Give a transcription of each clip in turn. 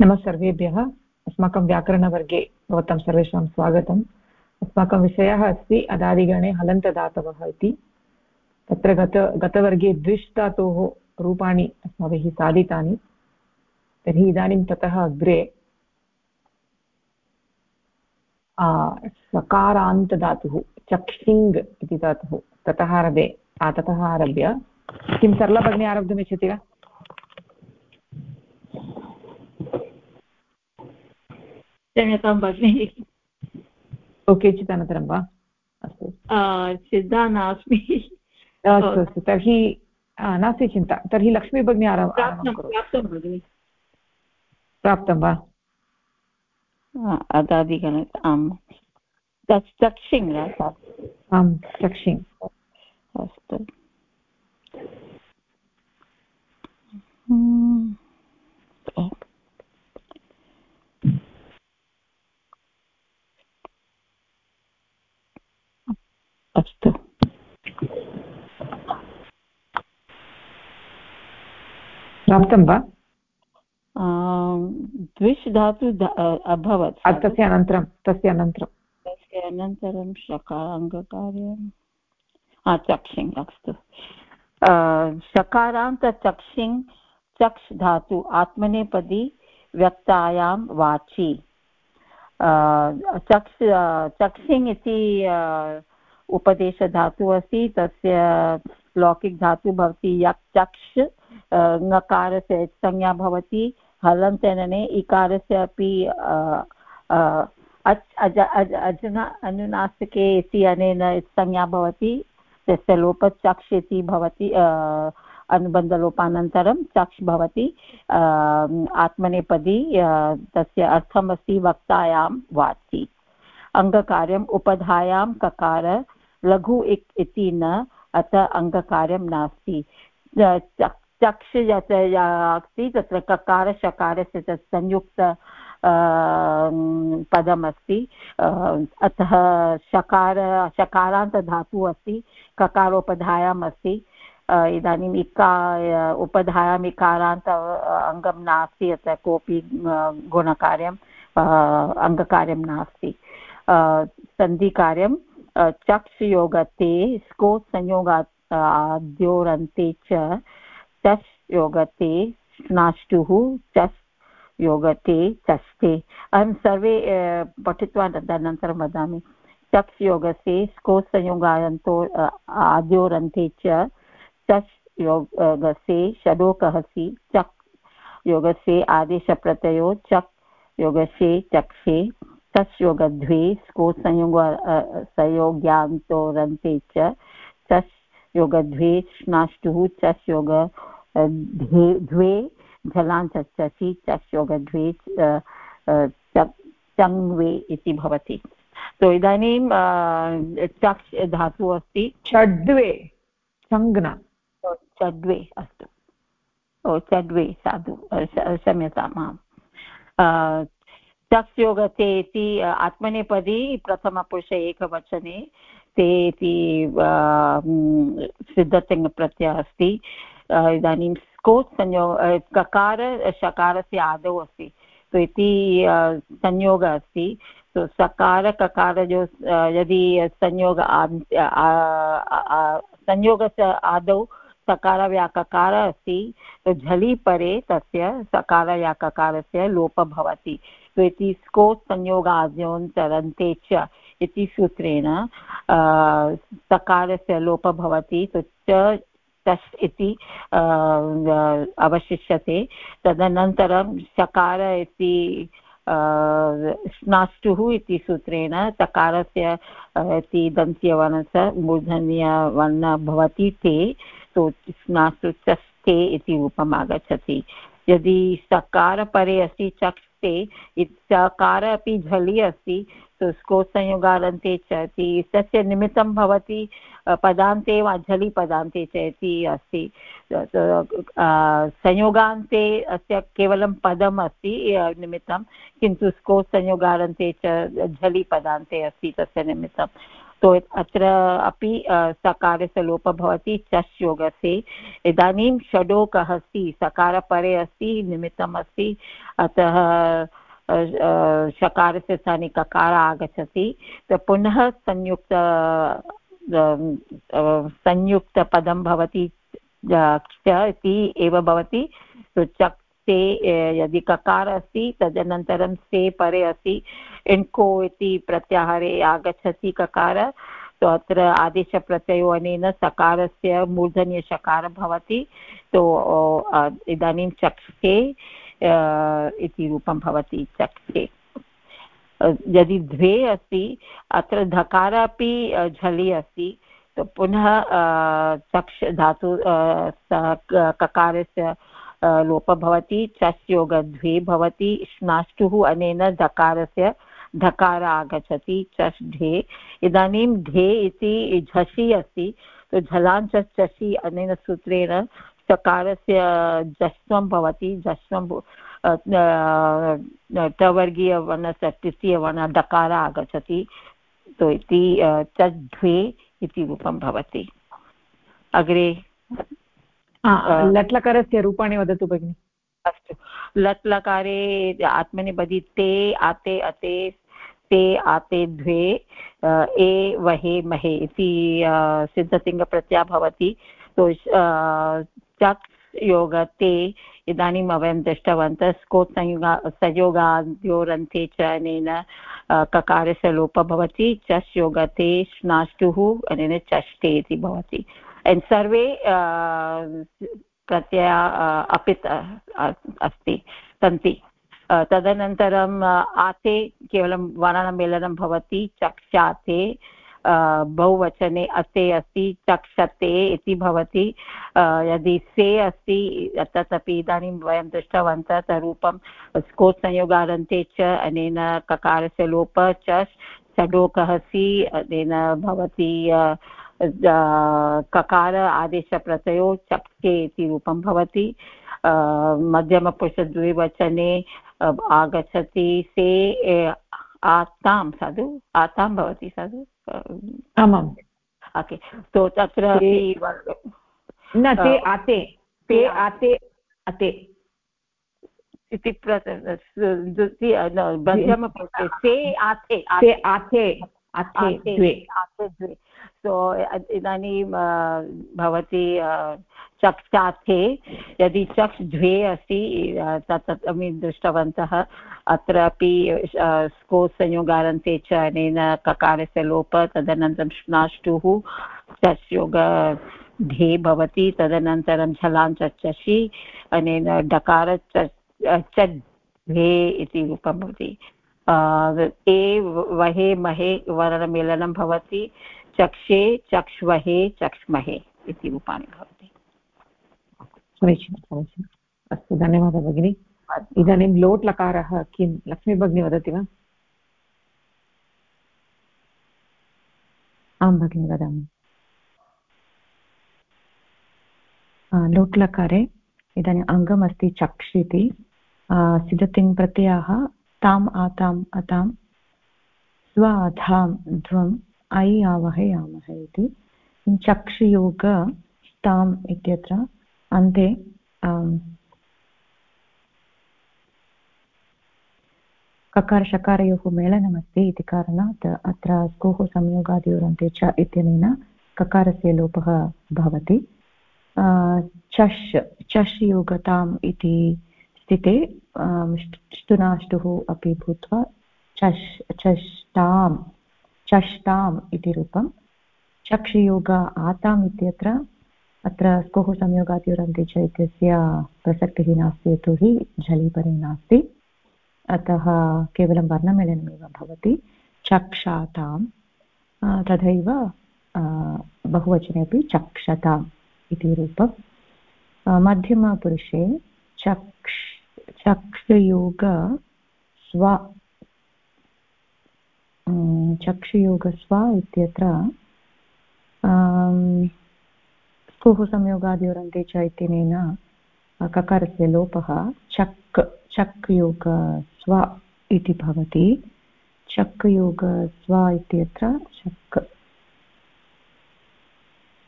नमः सर्वेभ्यः। अस्माकं व्याकरणवर्गे भवतां सर्वेषां स्वागतम्। अस्माकं विषयः अस्ति अदादिगणे हलन्तदातवः इति। तत्र गतवर्गे द्विष् धातोः रूपाणि अस्माभिः साधितानि। तर्हि इदानीं ततः अग्रे सकारान्तधातुः चक्षिङ् इति धातुः ततः आरभ्य किं सरलभगिनी आरब्धुमिच्छति वा? क्षम्यतां भगिनि। ओके, चित् अनन्तरं वा? अस्तु, सिद्धा नास्मि। अस्तु अस्तु, तर्हि नास्ति चिन्ता। तर्हि लक्ष्मी भगिनी आरम्भं करोतु। प्राप्तं वा? अदादिगणे आम्, चक्षिङ्। आं, चक्षिङ्। अस्तु। अस्तु, प्राप्तं वा? द्विष् धातु अभवत्। तस्य अनन्तरं शकाराङ्गकार्यं चक्षिङ्। अस्तु, शकारान्त चक्षिङ् चक्ष् धातु आत्मनेपदी व्यक्तायां वाचि। चक्षिङ् इति उपदेशधातुः अस्ति। तस्य लौकिक धातु भवति यक् चक्ष्, ङकारस्य संज्ञा भवति। हलन्तनने इकारस्य अपि अजना अनुनासिके इति अनेन संज्ञा भवति। तस्य लोपः चक्ष् इति भवति। अनुबन्धलोपानन्तरं चक्ष् भवति आत्मनेपदी। तस्य अर्थमस्ति वक्तायां वाचि। अङ्गकार्यम् उपधायां ककार लघु इति न, अतः अङ्गकार्यं नास्ति। चक्ष यत् अस्ति तत्र ककार शकारस्य तत् संयुक्त पदमस्ति। अतः शकारान्तधातुः अस्ति, ककारोपधायाम् अस्ति। इदानीम् उपधायाम् इकारान्त अङ्गं नास्ति, अतः कोऽपि गुणकार्यम् अङ्गकार्यं नास्ति। सन्धिकार्यं चक्ष योगते स्को संयोगात् आद्योरन्ते च चस् योगते स्नाष्टुः चस् योगते चस्ते। अहं सर्वे पठित्वा तदनन्तरं वदामि। चक्ष योगसे स्को संयोगान्तो आद्योरन्ते च चस् योगसे षडोकहसि चक् योगसे आदेशप्रत्ययो चक् योगसे चक्षे चस् योगद्वे स्को संयोगान्तोरन्ते च चस् योगद्वे स्नाष्टुः चस् योग द्वे झलाञ्चसि चस् योगद्वे चङ्वे इति भवति। तो इदानीं चक् धातुः अस्ति षड्वे चङ्ग्न चड्वे। अस्तु, चड्वे साधु, क्षम्यताम्। आम्, चक् योगते इति आत्मनेपदी प्रथमपुरुषे एकवचने ते इति सिद्धतिङ्प्रत्ययः अस्ति। इदानीं स्को संयोग ककार शकारस्य आदौ अस्ति, तो इति संयोगः अस्ति। तो सकार ककारयो यदि संयोगस्य आदौ सकार या ककार अस्ति, तो झलि परे तस्य सकार या ककारस्य लोपः भवति। तो इति स्को संयोगाद्योन्तरन्ते च इति सूत्रेण सकारस्य लोपः भवति। तो च तस् इति अवशिष्यते। तदनन्तरं शकार इति स्नाष्टुः इति सूत्रेण तकारस्य इति दन्त्यवर्णस्य मूर्धन्यवर्णः भवति ते, तो स्नाष्टु चस्ते इति रूपम् आगच्छति। यदि सकार परे अस्ति चक्षते, सकार अपि झलि अस्ति, तो स्को संयोगारन्ते च इति तस्य निमित्तं भवति पदान्ते वा झलि पदान्ते च इति अस्ति। संयोगान्ते अस्य केवलं पदम् अस्ति निमित्तं, किन्तु स्को संयोगारन्ते च झलि पदान्ते अस्ति तस्य निमित्तं। तो अत्र अपि सकारस्य लोपः भवति चस् योगस्य। इदानीं षडोकः अस्ति, सकारपरे अस्ति, निमित्तम् अस्ति, अतः शकारस्य स्थाने ककार आगच्छति। तो पुनः संयुक्तपदं भवति, च इति एव भवति। तो चक् से यदि ककार अस्ति तदनन्तरं से परे अस्ति, इण्को इति प्रत्याहारे आगच्छति ककार। तो अत्र आदेशप्रत्ययो अनेन सकारस्य मूर्धन्यषकारः भवति। तो इदानीं चक्षे इति रूपं भवति, चक्षे। यदि द्वे अस्ति, अत्र धकार अपि झलि अस्ति, तो पुनः चक्ष धातु ककारस्य लोपः भवति, चस् योग द्वे भवति, श्नाष्टुः अनेन धकारस्य धकार आगच्छति, चस् ढे। इदानीं ढे इति झषि अस्ति, तो झलाञ्च चषि अनेन सूत्रेण सकारस्य जस्त्वं भवति, जस्त्वं टवर्गीयवर्णस्य तृतीयवर्ण डकार आगच्छति। तो इति चस् द्वे इति रूपं भवति। अग्रे लट्लकारस्य रूपाणि वदतु भगिनि। अस्तु, लट् लकारे आत्मनेपदी ते आते अते ते आते द्वे ए वहे महे इति सिद्धतिङ्गप्रत्ययः भवति। तो चक् योग ते इदानीं वयं दृष्टवन्तः, स्कोत् संयोगाद्योरन्ते च अनेन ककारस्य लोपः भवति, चस् योग ते श्नाष्टुः अनेन चष्टे इति भवति। सर्वे प्रत्यया अपित् अस्ति सन्ति। तदनन्तरम् आते केवलं वर्णमेलनं भवति, चक्षाते। बहुवचने अते अस्ति, चक्षते इति भवति। यदि से अस्ति तदपि इदानीं वयं दृष्टवन्तः तरूपं स्कोत् संयोगारन्ते च अनेन ककारस्य लोपः, च षडोकः सि अनेन भवति ककार आदेशप्रत्ययो चक्षे इति रूपं भवति। मध्यमपुरुषद्विवचने आगच्छति से आतां, साधु आतां भवति, साधु आमाम्। ओके, तो तत्र न ते आते, ते आते अते इति मध्यमपुरुषे से आते, ते आते आते द्वे, आते द्वे। सो इदानीं भवति चक्षाथे। यदि चक्ष द्वे अस्ति तत् दृष्टवन्तः, अत्रापि स्कोत् संयोगारन्ते च अनेन ककारस्य लोपः, तदनन्तरं श्नाष्टुः चस् योग ढे भवति, तदनन्तरं झलाञ्च चषि अनेन डकार चे इति रूपं भवति। ए वहे महे वर्णमेलनं भवति, चक्षे चक्ष्वहे चक्ष्महे इति रूपाणि भवति। समीचीनं समीचीनम्। अस्तु, धन्यवादः भगिनि। इदानीं लोट् लकारः किं, लक्ष्मी भगिनी वदति वा? आं भगिनि वदामि। लोट् लकारे इदानीम् अङ्गमस्ति चक्ष इति। सिद्धतिङ् प्रत्ययाः ताम् आताम् अतां स्व अधां ध्वम् ऐ आवहे आमहे इति। चक्षुयोग ताम् इत्यत्र अन्ते ककारशकारयोः मेलनमस्ति इति कारणात् अत्र स्कोः संयोगादयोरन्ते च इत्यनेन ककारस्य लोपः भवति। चष् योगताम् इति स्थिते ष्टुनाष्टुः अपि भूत्वा चष्टाम् इति रूपं। चक्षुयोग आताम् इत्यत्र अत्र स्कोः संयोगाद्योरन्ते च इत्यस्य प्रसक्तिः नास्ति, यतोहि झलिपरे नास्ति, अतः केवलं वर्णमेलनमेव भवति। चक्षाताम्, तथैव बहुवचने अपि चक्षताम् इति रूपं। मध्यमपुरुषे चक्षुयोग स्व, चक्षुयोग स्व इत्यत्र स्कुः संयोगाद्योरन्ते च इत्यनेन ककारस्य लोपः, चक् योग स्व इति भवति। चक् योग स्व इत्यत्र चक्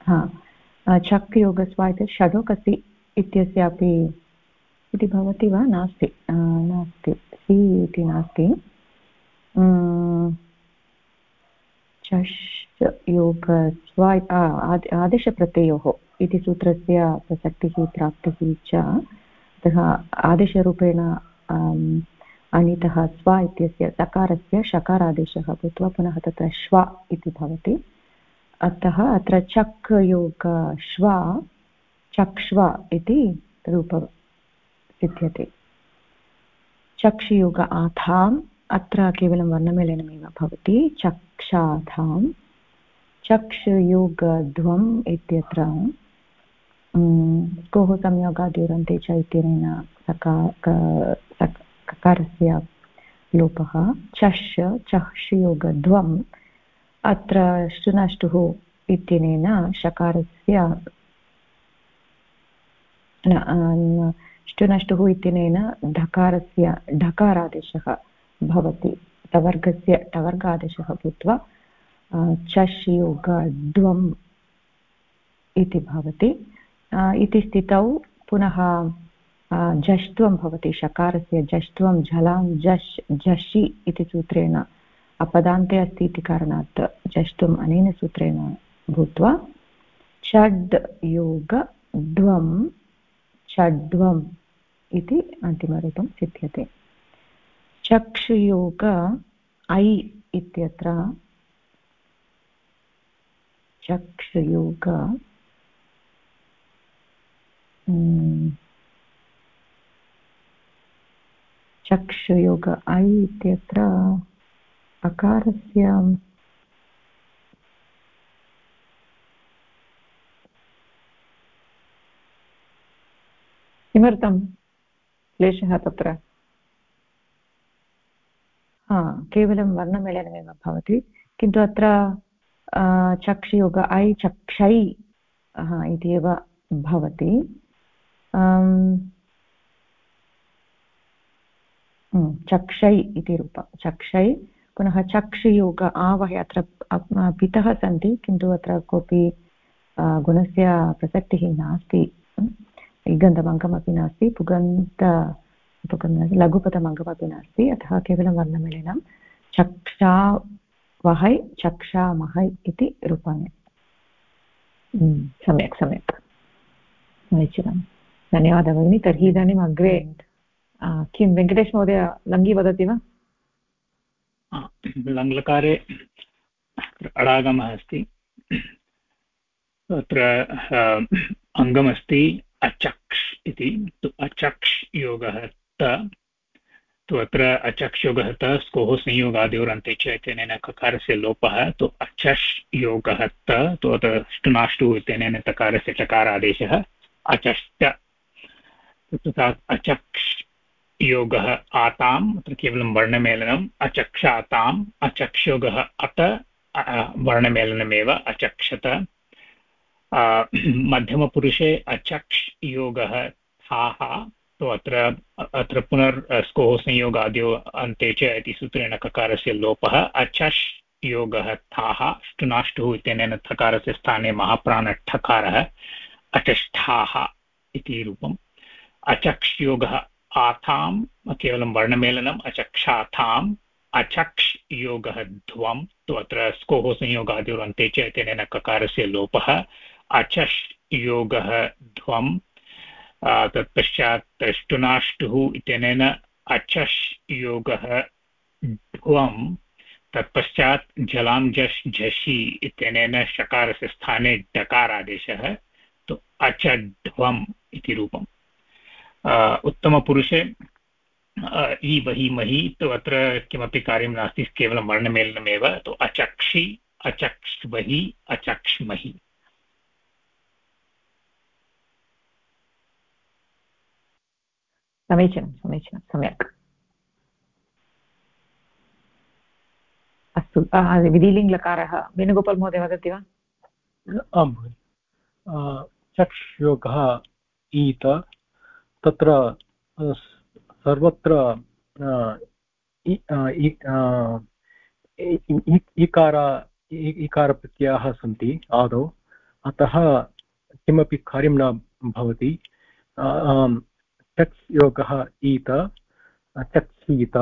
हा चक् योगस्वा इति षडोकसि इत्यस्यापि इति भवति वा नास्ति नास्ति सि इति नास्ति चष् योग स्व आदेशप्रत्ययोः इति सूत्रस्य प्रसक्तिः प्राप्तिः च अतः आदेशरूपेण अनीतः स्व इत्यस्य सकारस्य शकारादेशः भूत्वा पुनः तत्र श्व इति भवति अतः अत्र चक् योग श्व चक्ष्व इति रूपं सिद्ध्यते चक्षुयोग आथाम् अत्र केवलं वर्णमेलनमेव भवति चक्षाथां चक्षुयोगध्वम् इत्यत्र कोः संयोगादिरन्ते च इत्यनेन ककारस्य लोपः चष् चक्षुयोगध्वम् अत्र शुनष्टुः इत्यनेन शकारस्य ष्टुनष्टुः इत्यनेन ढकारस्य ढकारादेशः भवति टवर्गस्य टवर्गादेशः भूत्वा चष् योग द्वम् इति भवति इति स्थितौ पुनः जष्ट्वं भवति शकारस्य जष्ट्वं झलां जश् झषि इति सूत्रेण अपदान्ते अस्ति इति कारणात् जष्ट्वम् अनेन सूत्रेण भूत्वा षड् योग द्वम् षड्वम् इति अन्तिमरूपं सिद्ध्यते चक्षुयोग ऐ इत्यत्र चक्षुयोग चक्षुयोग ऐ इत्यत्र अकारस्य किमर्थं क्लेशः तत्र केवलं वर्णमेलनमेव भवति किन्तु अत्र चक्षुयोग ऐ चक्षै इति एव भवति चक्षै इति रूपं चक्षै पुनः चक्षुयोग आवहे अत्र पितः सन्ति किन्तु अत्र कोऽपि गुणस्य प्रसक्तिः नास्ति इगन्तमङ्गमपि नास्ति लघुपदमङ्गमपि नास्ति अतः केवलं वर्णमेलनं चक्षावहै चक्षामहै इति रूपाणि सम्यक् सम्यक् समीचीनं धन्यवादः भगिनी तर्हि इदानीम् अग्रे किं वेङ्कटेश महोदय लङ्घि वदति वा लङ्लकारे अडागमः अस्ति तत्र अङ्गमस्ति अचक्ष् इति अचक्ष् योगः तु अत्र अचक्ष् योगः त स्कोः संयोगादयोरन्ते च इत्यनेन ककारस्य लोपः तु अचष् योगः तु अत्र ष्टुनाष्टु इत्यनेन तकारस्य चकारादेशः अचष्ट तथा अचक्ष् योगः आताम् अत्र केवलं वर्णमेलनम् अचक्षाताम् अचक्षयोगः अत वर्णमेलनमेव अचक्षत मध्यमपुरुषे अचक्ष् योगः थाः तो अत्र पुनर्स्कोः संयोगाद्यो अन्ते च इति सूत्रेण ककारस्य लोपः अचष् योगः थाः ष्टुनाष्टुः इत्यनेन थकारस्य स्थाने महाप्राणठकारः अचष्ठाः इति रूपम् अचक्ष् योगः आथां केवलं वर्णमेलनम् अचक्षाथाम् अचक्ष् योगः ध्वं तु अत्र स्कोः संयोगादिरन्ते च इत्यनेन ककारस्य लोपः अचष् योगः ध्वं तत्पश्चात् ष्टुनाष्टुः इत्यनेन अचष् योगः ध्वं तत्पश्चात् झलां जश् झषि इत्यनेन शकारस्य स्थाने डकारादेशः तु अचध्वम् इति रूपम् उत्तमपुरुषे इ वहि महि तु अत्र किमपि कार्यं नास्ति केवलं वर्णमेलनमेव तु अचक्षि अचक्ष्वहि अचक्ष्महि समीचीनं समीचीनं सम्यक् अस्तु विधिलिङ्गलकारः वेणुगोपाल् महोदय वदति वा आम् चक्ष्योगः ईत तत्र सर्वत्र इकारप्रत्ययाः सन्ति आदौ अतः किमपि कार्यं न भवति। चक्स् योगः ईत चक्षीत,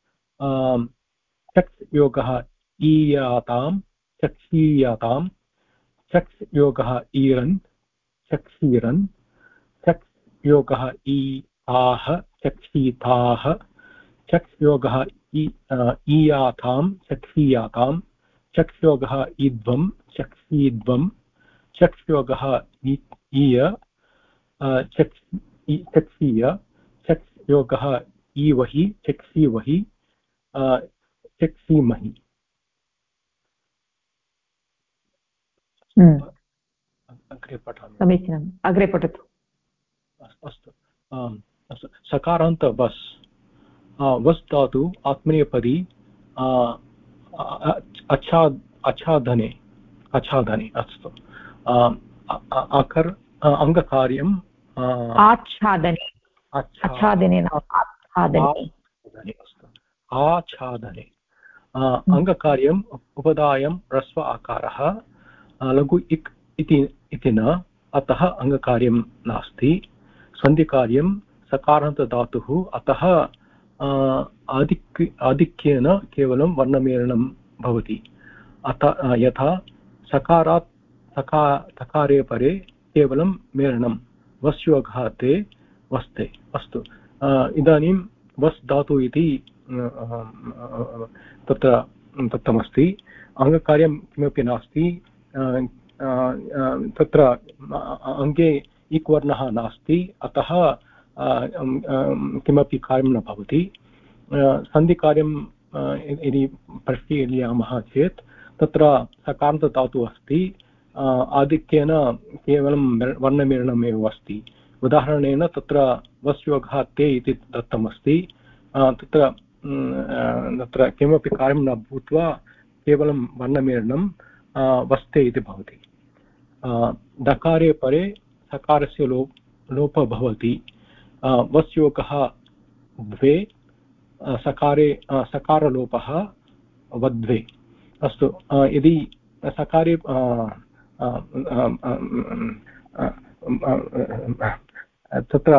चक्स् योगः ईयातां चक्षीयातां, चक्स् योगः ईरन् चक्षीरन्, चक्स् योगः ईआह चक्षीताः, चक्स् योगः ईयातां चक्षीयातां, चक्स् योगः ईद्वं चक्षीद्वं, चक्स् योगः ईय चक्षीय, चक्स् योगः ईवहि चक्षीवहि चक्षीमहि। अग्रे पठामि। समीचीनम्, अग्रे पठतु। अस्तु। सकारान्त वस्, वस् धातु आत्मनेपदी अच्छादने अच्छादने। अस्तु। अङ्गकार्यम् आच्छादने, आच्छादने न आच्छादने। अस्तु। आच्छादने अङ्गकार्यम् उपधायं ह्रस्व आकारः लघु इक् इति न, अतः अङ्गकार्यं नास्ति। सन्धिकार्यं सकारान्तधातुः, अतः आधिक्येन केवलं वर्णमेलनं भवति। अतः यथा सकारात् सकारे परे केवलं मेलनं, वस्योगः ते वस्ते। अस्तु। इदानीं वस् धातु इति तत्र दत्तमस्ति। अङ्गकार्यं किमपि नास्ति। तत्र अङ्गे इक् वर्णः नास्ति, अतः किमपि कार्यं न भवति। सन्धिकार्यं यदि परिशीलयामः चेत् तत्र सकारान्तधातुः अस्ति, आधिक्येन केवलं वर्णमेलनमेव अस्ति। उदाहरणेन तत्र वस्योगः ते इति दत्तमस्ति। तत्र किमपि कार्यं न भूत्वा केवलं वर्णमेलनं वस्ते इति भवति। दकारे परे सकारस्य लोपः भवति। वस्योगः द्वे, सकारे सकारलोपः वद्वे। अस्तु। यदि सकारे तत्र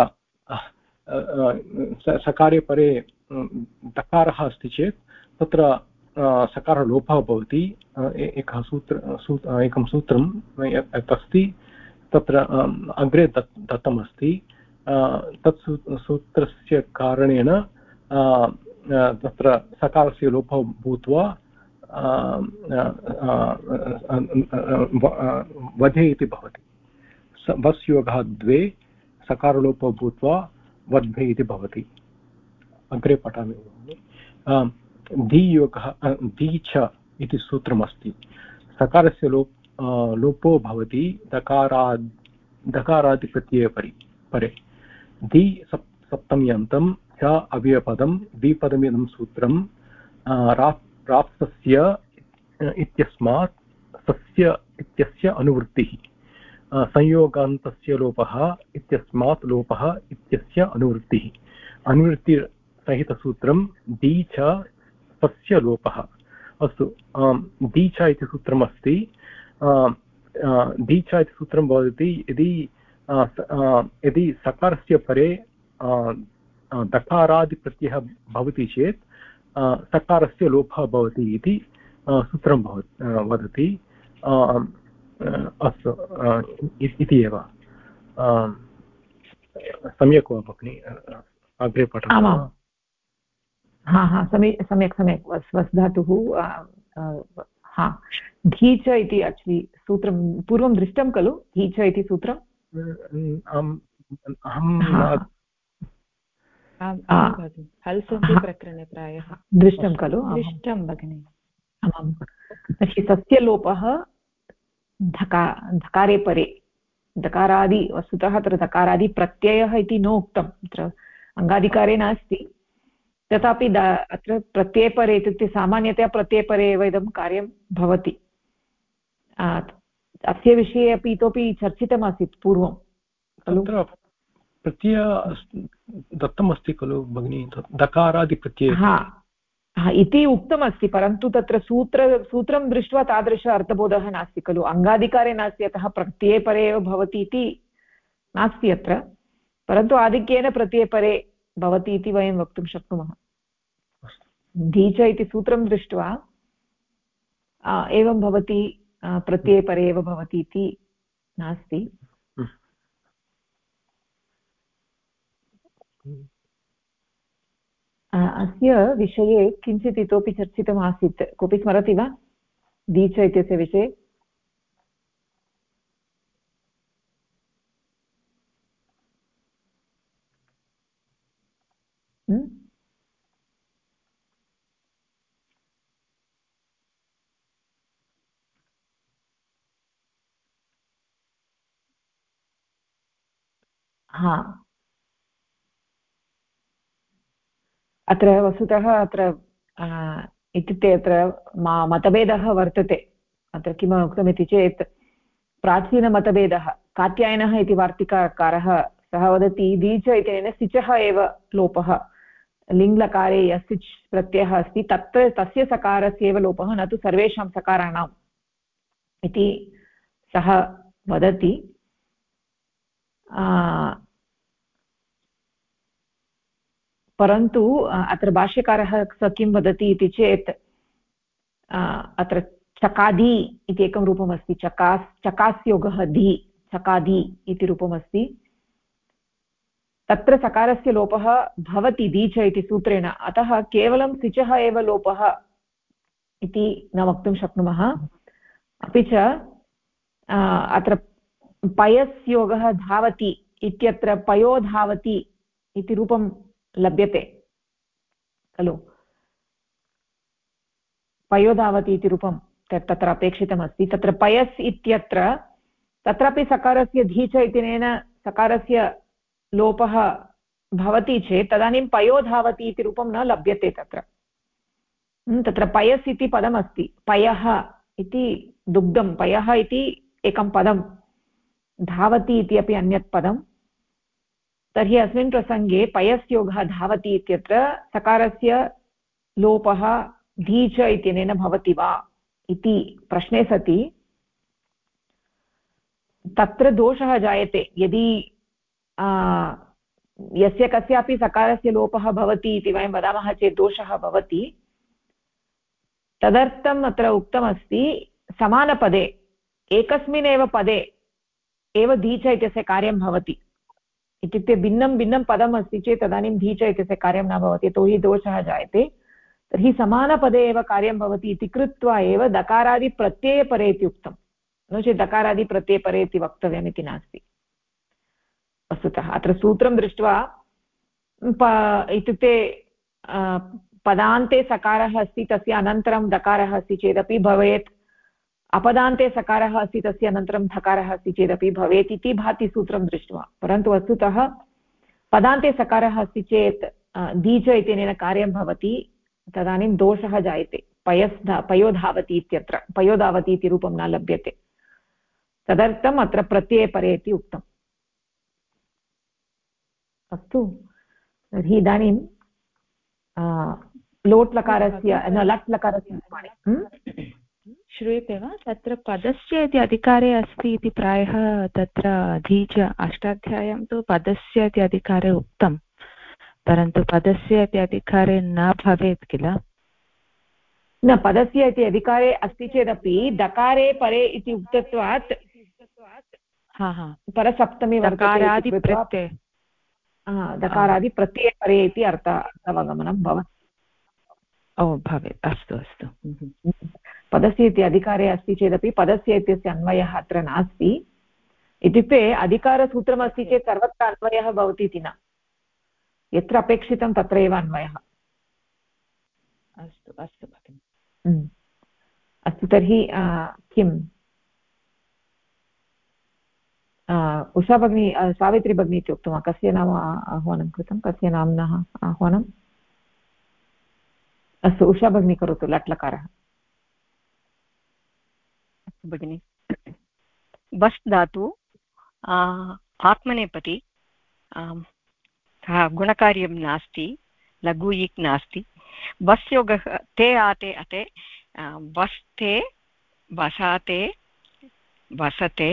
सकारे परे दकारः अस्ति चेत् तत्र सकारलोपः भवति। एकं सूत्रं यत् अस्ति तत्र अग्रे दत्तमस्ति। तत् सूत्रस्य कारणेन तत्र सकारस्य लोपः भूत्वा वधे इति भवति। वस् योगः द्वे, सकारलोपः भूत्वा वद्भे इति भवति। अग्रे पठामि। धीयोगः धी च इति सूत्रमस्ति। सकारस्य लोपो भवति दकारादिप्रत्यये परे। धी सप्तम्यन्तं च अव्ययपदं द्विपदमिदं सूत्रं राप्तस्य इत्यस्मात् सस्य इत्यस्य अनुवृत्तिः, संयोगान्तस्य लोपः इत्यस्मात् लोपः इत्यस्य अनुवृत्तिः। अनुवृत्तिसहितसूत्रं दी च सस्य लोपः। अस्तु। दी च इति सूत्रम् अस्ति। दी च इति सूत्रं भवति यदि सकारस्य परे दकारादिप्रत्ययः भवति चेत् सकारस्य लोपः भवति इति सूत्रं वदति। अस्तु। इति एव। सम्यक् वा भगिनि? अग्रे पठामः। सम्यक्। वस् धातुः धी च इति एक्चुलि सूत्रं पूर्वं दृष्टं खलु? धी च इति सूत्रम् हल्सन्धिप्रकरणे प्रायः दृष्टं खलु? दृष्टं भगिनि। आमां। तर्हि तस्य लोपः धकारे परे, दकारादि, वस्तुतः अत्र दकारादि प्रत्ययः इति न उक्तम्, अत्र अङ्गाधिकारे नास्ति, तथापि अत्र प्रत्ययपरे इत्युक्ते सामान्यतया प्रत्ययपरे एव इदं कार्यं भवति। अस्य विषये अपि इतोपि चर्चितमासीत् पूर्वं खलु? प्रत्यय दत्तमस्ति खलु भगिनि, दकारादिप्रत्ययः। इति उक्तमस्ति, परन्तु तत्र सूत्रं दृष्ट्वा तादृश अर्थबोधः नास्ति खलु। अङ्गाधिकारे नास्ति, अतः प्रत्यये परे एव भवति इति नास्ति अत्र, परन्तु आधिक्येन प्रत्यये परे भवति इति वयं वक्तुं शक्नुमः। धीच इति सूत्रं दृष्ट्वा एवं भवति, प्रत्यये परे एव भवति इति नास्ति। अस्य विषये किञ्चित् इतोपि चर्चितमासीत्, कोऽपि स्मरति वा दीच इत्यस्य विषये? हा, अत्र वस्तुतः अत्र इत्युक्ते अत्र मतभेदः वर्तते। अत्र किम् उक्तमिति चेत् प्राचीनमतभेदः, कात्यायनः इति वार्तिककारः सः वदति दीच इत्यनेन सिचः एव लोपः, लिङ्लकारे यः सिच् प्रत्ययः अस्ति तस्य सकारस्य एव लोपः, न तु सर्वेषां सकाराणाम् इति सः वदति। परन्तु अत्र भाष्यकारः स किं वदति इति चेत् अत्र चकादी इति एकं रूपमस्ति, चकास्योगः धी, चकादी इति रूपमस्ति, तत्र सकारस्य लोपः भवति दीच इति सूत्रेण, अतः केवलं सिचः एव लोपः इति न वक्तुं शक्नुमः। अपि च अत्र पयस्योगः धावति इत्यत्र पयो धावति इति रूपं लभ्यते खलु, पयो धावति इति रूपं तत्र अपेक्षितमस्ति। तत्र पयस् इत्यत्र तत्रापि सकारस्य धीच इत्यनेन सकारस्य लोपः भवति चेत् तदानीं पयो धावति इति रूपं न लभ्यते तत्र। तत्र पयस् इति पदमस्ति, पयः इति दुग्धं, पयः इति एकं पदं, धावति इति अपि अन्यत् पदं। तर्हि अस्मिन् प्रसङ्गे पयस्योगः धावति इत्यत्र सकारस्य लोपः धीच इत्यनेन भवति वा इति प्रश्ने सति तत्र दोषः जायते। यदि यस्य कस्यापि सकारस्य लोपः भवति इति वयं वदामः चेत् दोषः भवति। तदर्थम् अत्र उक्तमस्ति समानपदे एकस्मिन् एव पदे एव धीच इत्यस्य कार्यं भवति, इत्युक्ते भिन्नं भिन्नं पदम् अस्ति चेत् तदानीं धीच इत्यस्य कार्यं न भवति, यतोहि दोषः जायते। तर्हि समानपदे एव कार्यं भवति इति कृत्वा एव दकारादिप्रत्ययपरे इति उक्तं, नो चेत् दकारादिप्रत्ययपरे इति वक्तव्यम् इति नास्ति। वस्तुतः अत्र सूत्रं दृष्ट्वा इत्युक्ते पदान्ते सकारः अस्ति तस्य अनन्तरं दकारः अस्ति चेदपि भवेत्, अपदान्ते सकारः अस्ति तस्य अनन्तरं धकारः अस्ति चेदपि भवेत् इति भाति सूत्रं दृष्ट्वा। परन्तु वस्तुतः पदान्ते सकारः अस्ति चेत् दीच इत्यनेन कार्यं भवति, तदानीं दोषः जायते। पयो धावति इत्यत्र पयो धावति इति रूपं न लभ्यते, तदर्थम् अत्र प्रत्यये परे इति उक्तम्। अस्तु, तर्हि इदानीं लोट् लकारस्य लट् लकारस्य श्रूयते वा? तत्र पदस्य इति अधिकारे अस्ति इति प्रायः तत्र धीच अष्टाध्याय्यां तु पदस्य इति अधिकारे उक्तं, परन्तु पदस्य इति अधिकारे न भवेत् किल? न, पदस्य इति अधिकारे अस्ति चेदपि दकारे परे इति उक्तत्वात् परसप्तमी दकारादिप्रत्यये दकारादिप्रत्यये परे इति अर्थावगमनं भवति। ओ भवेत्, अस्तु अस्तु। पदस्य इति अधिकारे अस्ति चेदपि पदस्य इत्यस्य अन्वयः अत्र नास्ति, इत्युक्ते अधिकारसूत्रमस्ति चेत् सर्वत्र अन्वयः भवति इति न, यत्र अपेक्षितं तत्र एव अन्वयः। अस्तु अस्तु भगिनि। अस्तु, तर्हि किम् उषा भगिनी, सावित्री भगिनी इति उक्तवान्, कस्य नाम आह्वानं कृतं, कस्य नाम्नः आह्वानम्? अस्तु, उषा भगिनी करोतु, लट्लकारः। अस्तु भगिनि, बस् धातु आत्मनेपदी, सः गुणकार्यं नास्ति, लघु इक् नास्ति, वस्योगः ते आते अते वस्ते वसाते वसते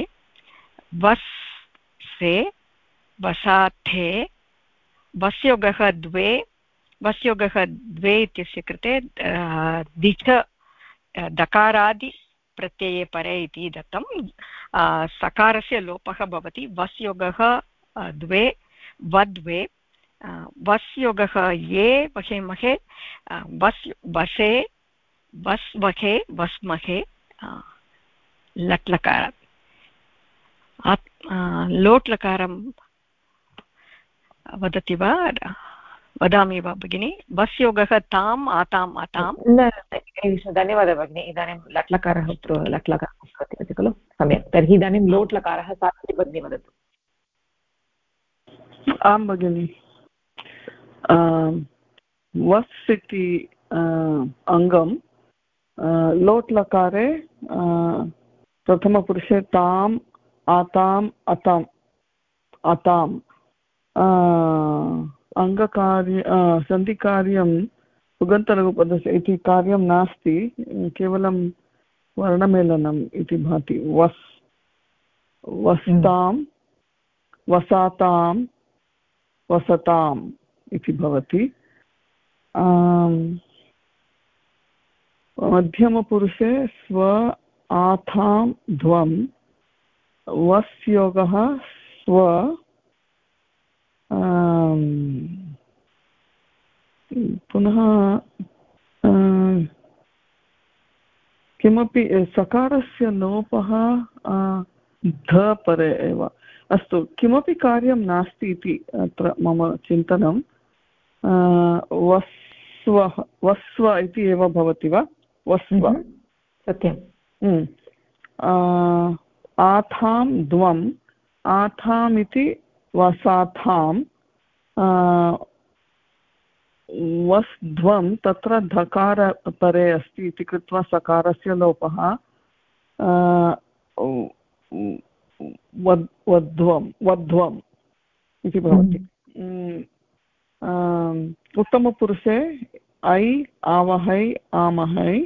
वस्से वसाथे वस्योगः द्वे वस्योगः द्वे इत्यस्य कृते दिच दकारादि प्रत्यये परे इति दत्तं सकारस्य लोपः भवति वस्योगः द्वे वद्वे वस्योगः ये वहे महे वस् वसे वस्वहे वस्महे लट्लकारात् लोट्लकारं वदति वा वदामि वा भगिनि वस्योगः ताम् आताम् आतां धन्यवादः भगिनि इदानीं लट्लकारः भवति खलु सम्यक् तर्हि इदानीं लोट्लकारः सावित्री भगिनी वदतु आं भगिनि वस् इति अङ्गं लोट्लकारे प्रथमपुरुषे ताम् आताम् अताम् अताम् अङ्गकार्य सन्धिकार्यं पुगन्तलघुपदस्य इति कार्यं नास्ति केवलं वर्णमेलनम् इति भाति वस् वस्तां वसातां वसताम् इति भवति मध्यमपुरुषे स्व आथां ध्वं वस्योगः स्व पुनः किमपि सकारस्य लोपः ध परे एव अस्तु किमपि कार्यं नास्ति इति अत्र मम चिन्तनं वस्व इति एव भवति वा वस्व सत्यं आथां द्वम् आथाम् इति वसाथां वस्ध्वं तत्र धकार परे अस्ति इति कृत्वा सकारस्य लोपः वध्वम् इति भवति उत्तमपुरुषे ऐ आवहै आमहै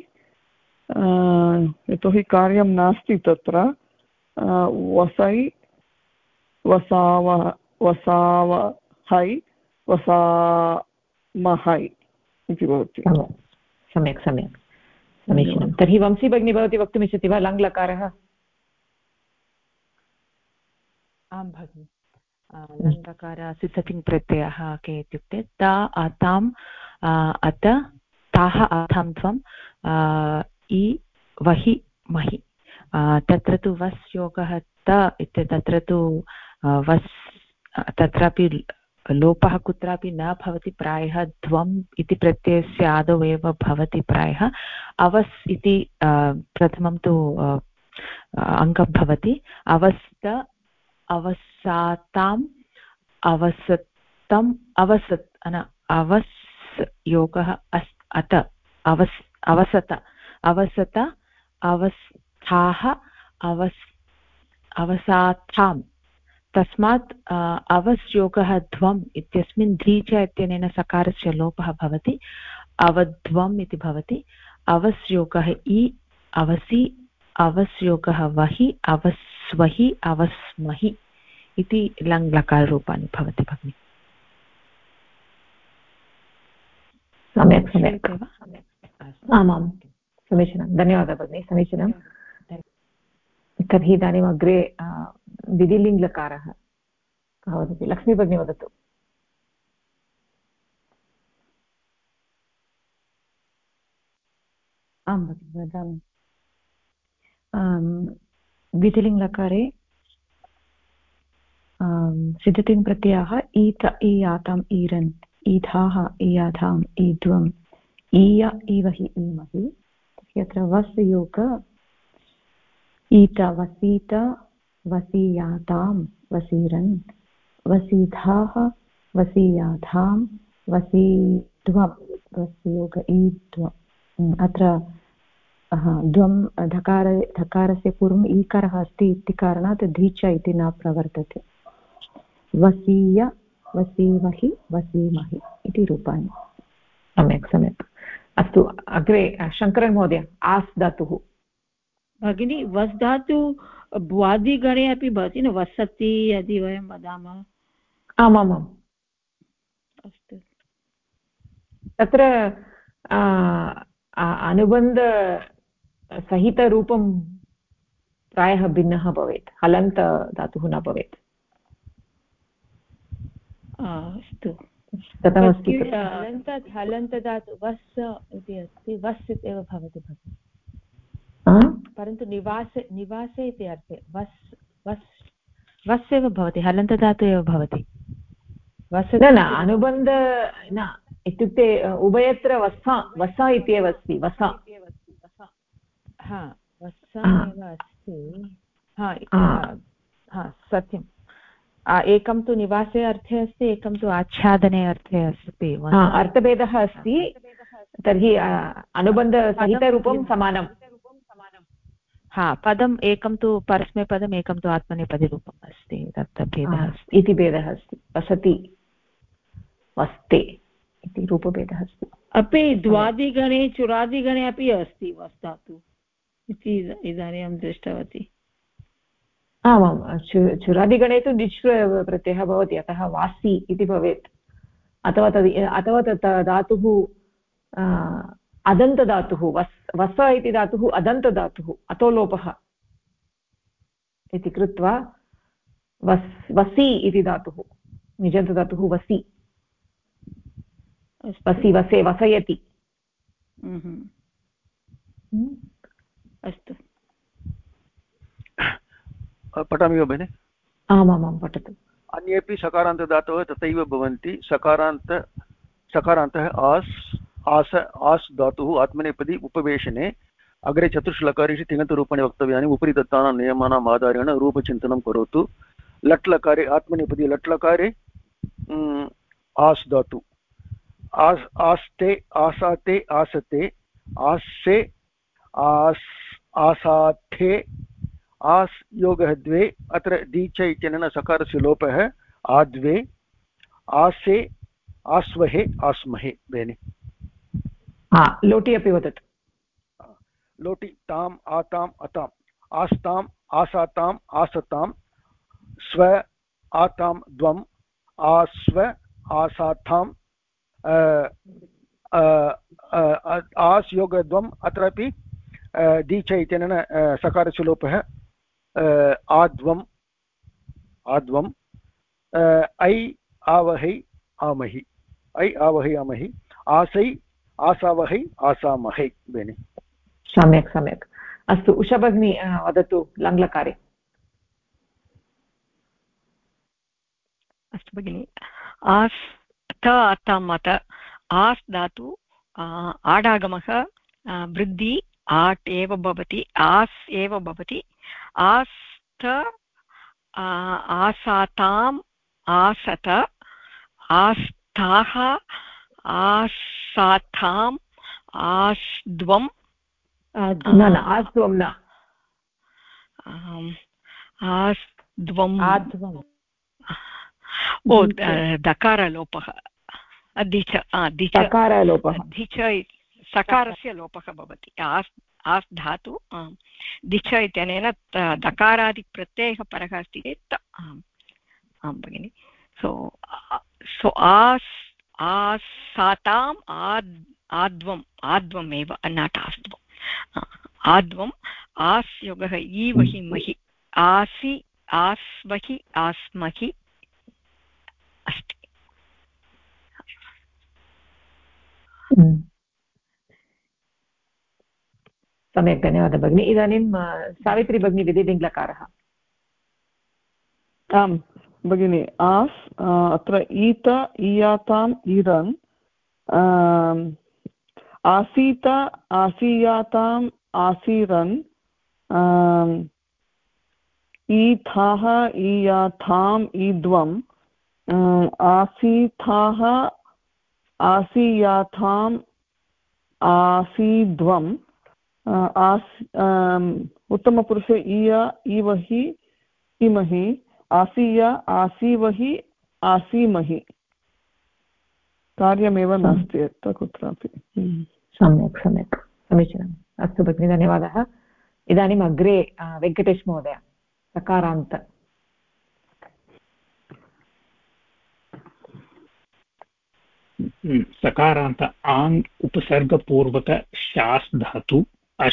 यतोहि कार्यं नास्ति तत्र वसै वसावहै वसामहै इति भवति सम्यक् सम्यक् समीचीनं तर्हि वंशी भगिनी भवती वक्तुमिच्छति वा लङ्लकारः आं भगिनि लङ्लकार सिद्धतिङ् प्रत्ययः के इत्युक्ते ता आताम् अत ताः आतां त्वं इ वहि महि तत्र तु वस् योगः त इति तत्र तु वस् तत्रापि लोपः कुत्रापि न भवति प्रायः ध्वम् इति प्रत्ययस्य आदौ एव भवति प्रायः अवस् इति प्रथमं तु अङ्गं भवति अवस्त अवसाताम् अवसतम् अवसत् अवस् योगः अत अवसत अवसत अवस्थाः अवसाथाम् तस्मात् अवस् योगः ध्वम् इत्यस्मिन् धीच इत्यनेन सकारस्य लोपः भवति अवध्वम् इति भवति अवस् योगः इ अवसि अवस् योगः वहि अवस्वहि अवस्महि इति लङ् लकाररूपाणि भवति भगिनि सम्यक् सम्यक् आमां समीचीनं धन्यवादः भगिनि समीचीनं तर्हि इदानीम् अग्रे विधिलिङ्लकारः कः वदति लक्ष्मी भगिनी वदतु आं भगिनि वदामि विधिलिङ्लकारे सिद्धतिङ् प्रत्ययः ईत ईयाताम् ईरन् ईधाः ईयाधाम् ईध्वम् ईय ईवहि ईमहि यत्र वस् योग ईत वसीत वसीयातां वसीरन् वसीधाः वसीयाधां वसीध्वं वस्योग ईध्वम् अत्र द्वं धकारस्य पूर्वम् ईकारः अस्ति इति कारणात् धीच इति न प्रवर्तते वसीय वसीमहि वसीमहि इति रूपाणि सम्यक् सम्यक् अस्तु अग्रे शङ्करन् महोदय आस् धातुः भगिनी वस् धातु भ्वादिगणे अपि भवति न वसति यदि वयं वदामः आमामाम् अस्तु तत्र अनुबन्धसहितरूपं प्रायः भिन्नः भवेत् हलन्त धातुः न भवेत् अस्तु कथमस्ति हलन्तदातु वस् इति अस्ति वस् इत्येव भवति भगिनि परन्तु निवासे इति अर्थे वस् वस् वस् एव भवति हलन्तदातु एव भवति वस् न अनुबन्ध न इत्युक्ते उभयत्र वसा इत्येव अस्ति वसा हा वसा एव अस्ति सत्यम् एकं तु निवासे अर्थे अस्ति एकं तु आच्छादने अर्थे अस्ति अर्थभेदः अस्ति तर्हि अनुबन्धसहितरूपं समानं पदम् एकं तु परस्मैपदम् एकं तु आत्मनेपदीरूपम् अस्ति तत्र भेदः इति भेदः अस्ति वसति वस्ते इति रूपभेदः अस्ति अपि द्वादिगणे चुरादिगणे अपि अस्ति वस् धातु इति इदानीं अहं दृष्टवती आमां चुरादिगणे तु डिच् प्रत्ययः भवति अतः वासि इति भवेत् अथवा तत् धातुः अदन्तधातुः वस इति धातुः अदन्तधातुः अतो लोपः इति कृत्वा वसि इति धातुः निजन्तधातुः वसि वसि वसे वसयति अस्तु पठामि वा भगिनि आमामां पठतु अन्येपि सकारान्तदातवः तथैव भवन्ति सकारान्तः आस् धातुः आत्मनेपदी उपवेशने अग्रे चतुर्श्लकारेषु तिङन्तरूपाणि वक्तव्यानि उपरि दत्तानां नियमानाम् आधारेण रूपचिन्तनं करोतु लट्लकारे आत्मनेपदी लट्लकारे आस् धातु आस्ते आसाते आसते आस्से आसाथे आस् योगः द्वे अत्र दीच इत्यनेन सकारस्य लोपः आद्वे आसे आस्वहे आस्महे बेनि लोटि अपि वदतु लोटि ताम् आताम् अताम् आस्ताम् आसाताम् आसतां स्व आतां द्वम् आस्व आसाथाम् आस् योगद्वम् अत्रापि दीच इत्यनेन सकारस्य लोपः आद्वम् ऐ आवहै आमहि ऐ आवहै आमहि आसै आसावहै आसामहै बेनि सम्यक् अस्तु उषा भगिनी वदतु लङ्लकारे अस्तु भगिनि आस् अतामत आस् धातु आडागमः वृद्धि आट् एव भवति आस् एव भवति आस्त आसाताम् आसत आस्ताः आसाथाम् आस्ध्वम् आस्ध्वं न आस्ध्वम् ओ दकारलोपः सकारस्य लोपः भवति आस् धातु दिच इत्यनेन दकारादिप्रत्ययः परः अस्ति चेत् आं भगिनि सो आसाताम् आद्वम् एव नाट् आस्ध्वम् आद्वम् आस् योगः ईवहि महि आसि आस्वहि आस्महि अस्ति सम्यक् धन्यवादः भगिनि इदानीं सावित्री भगिनी विधिलिङ्लकारः आम् भगिनि आस् अत्र ईत ईयाताम् ईरन् आसीत आसीयाताम् आसीरन् ईथाः ईयाथाम् ईद्वम् आसीथाः आसीयाथाम् आसीद्वम् उत्तमपुरुषे इय इवहि इमहि आसीय आसीवहि आसीमहि कार्यमेव नास्ति अत्र कुत्रापि सम्यक् सम्यक् समीचीनम् अस्तु भगिनि धन्यवादः इदानीम् अग्रे वेङ्कटेश महोदय सकारान्त सकारान्त आङ् उपसर्गपूर्वक शास् धातु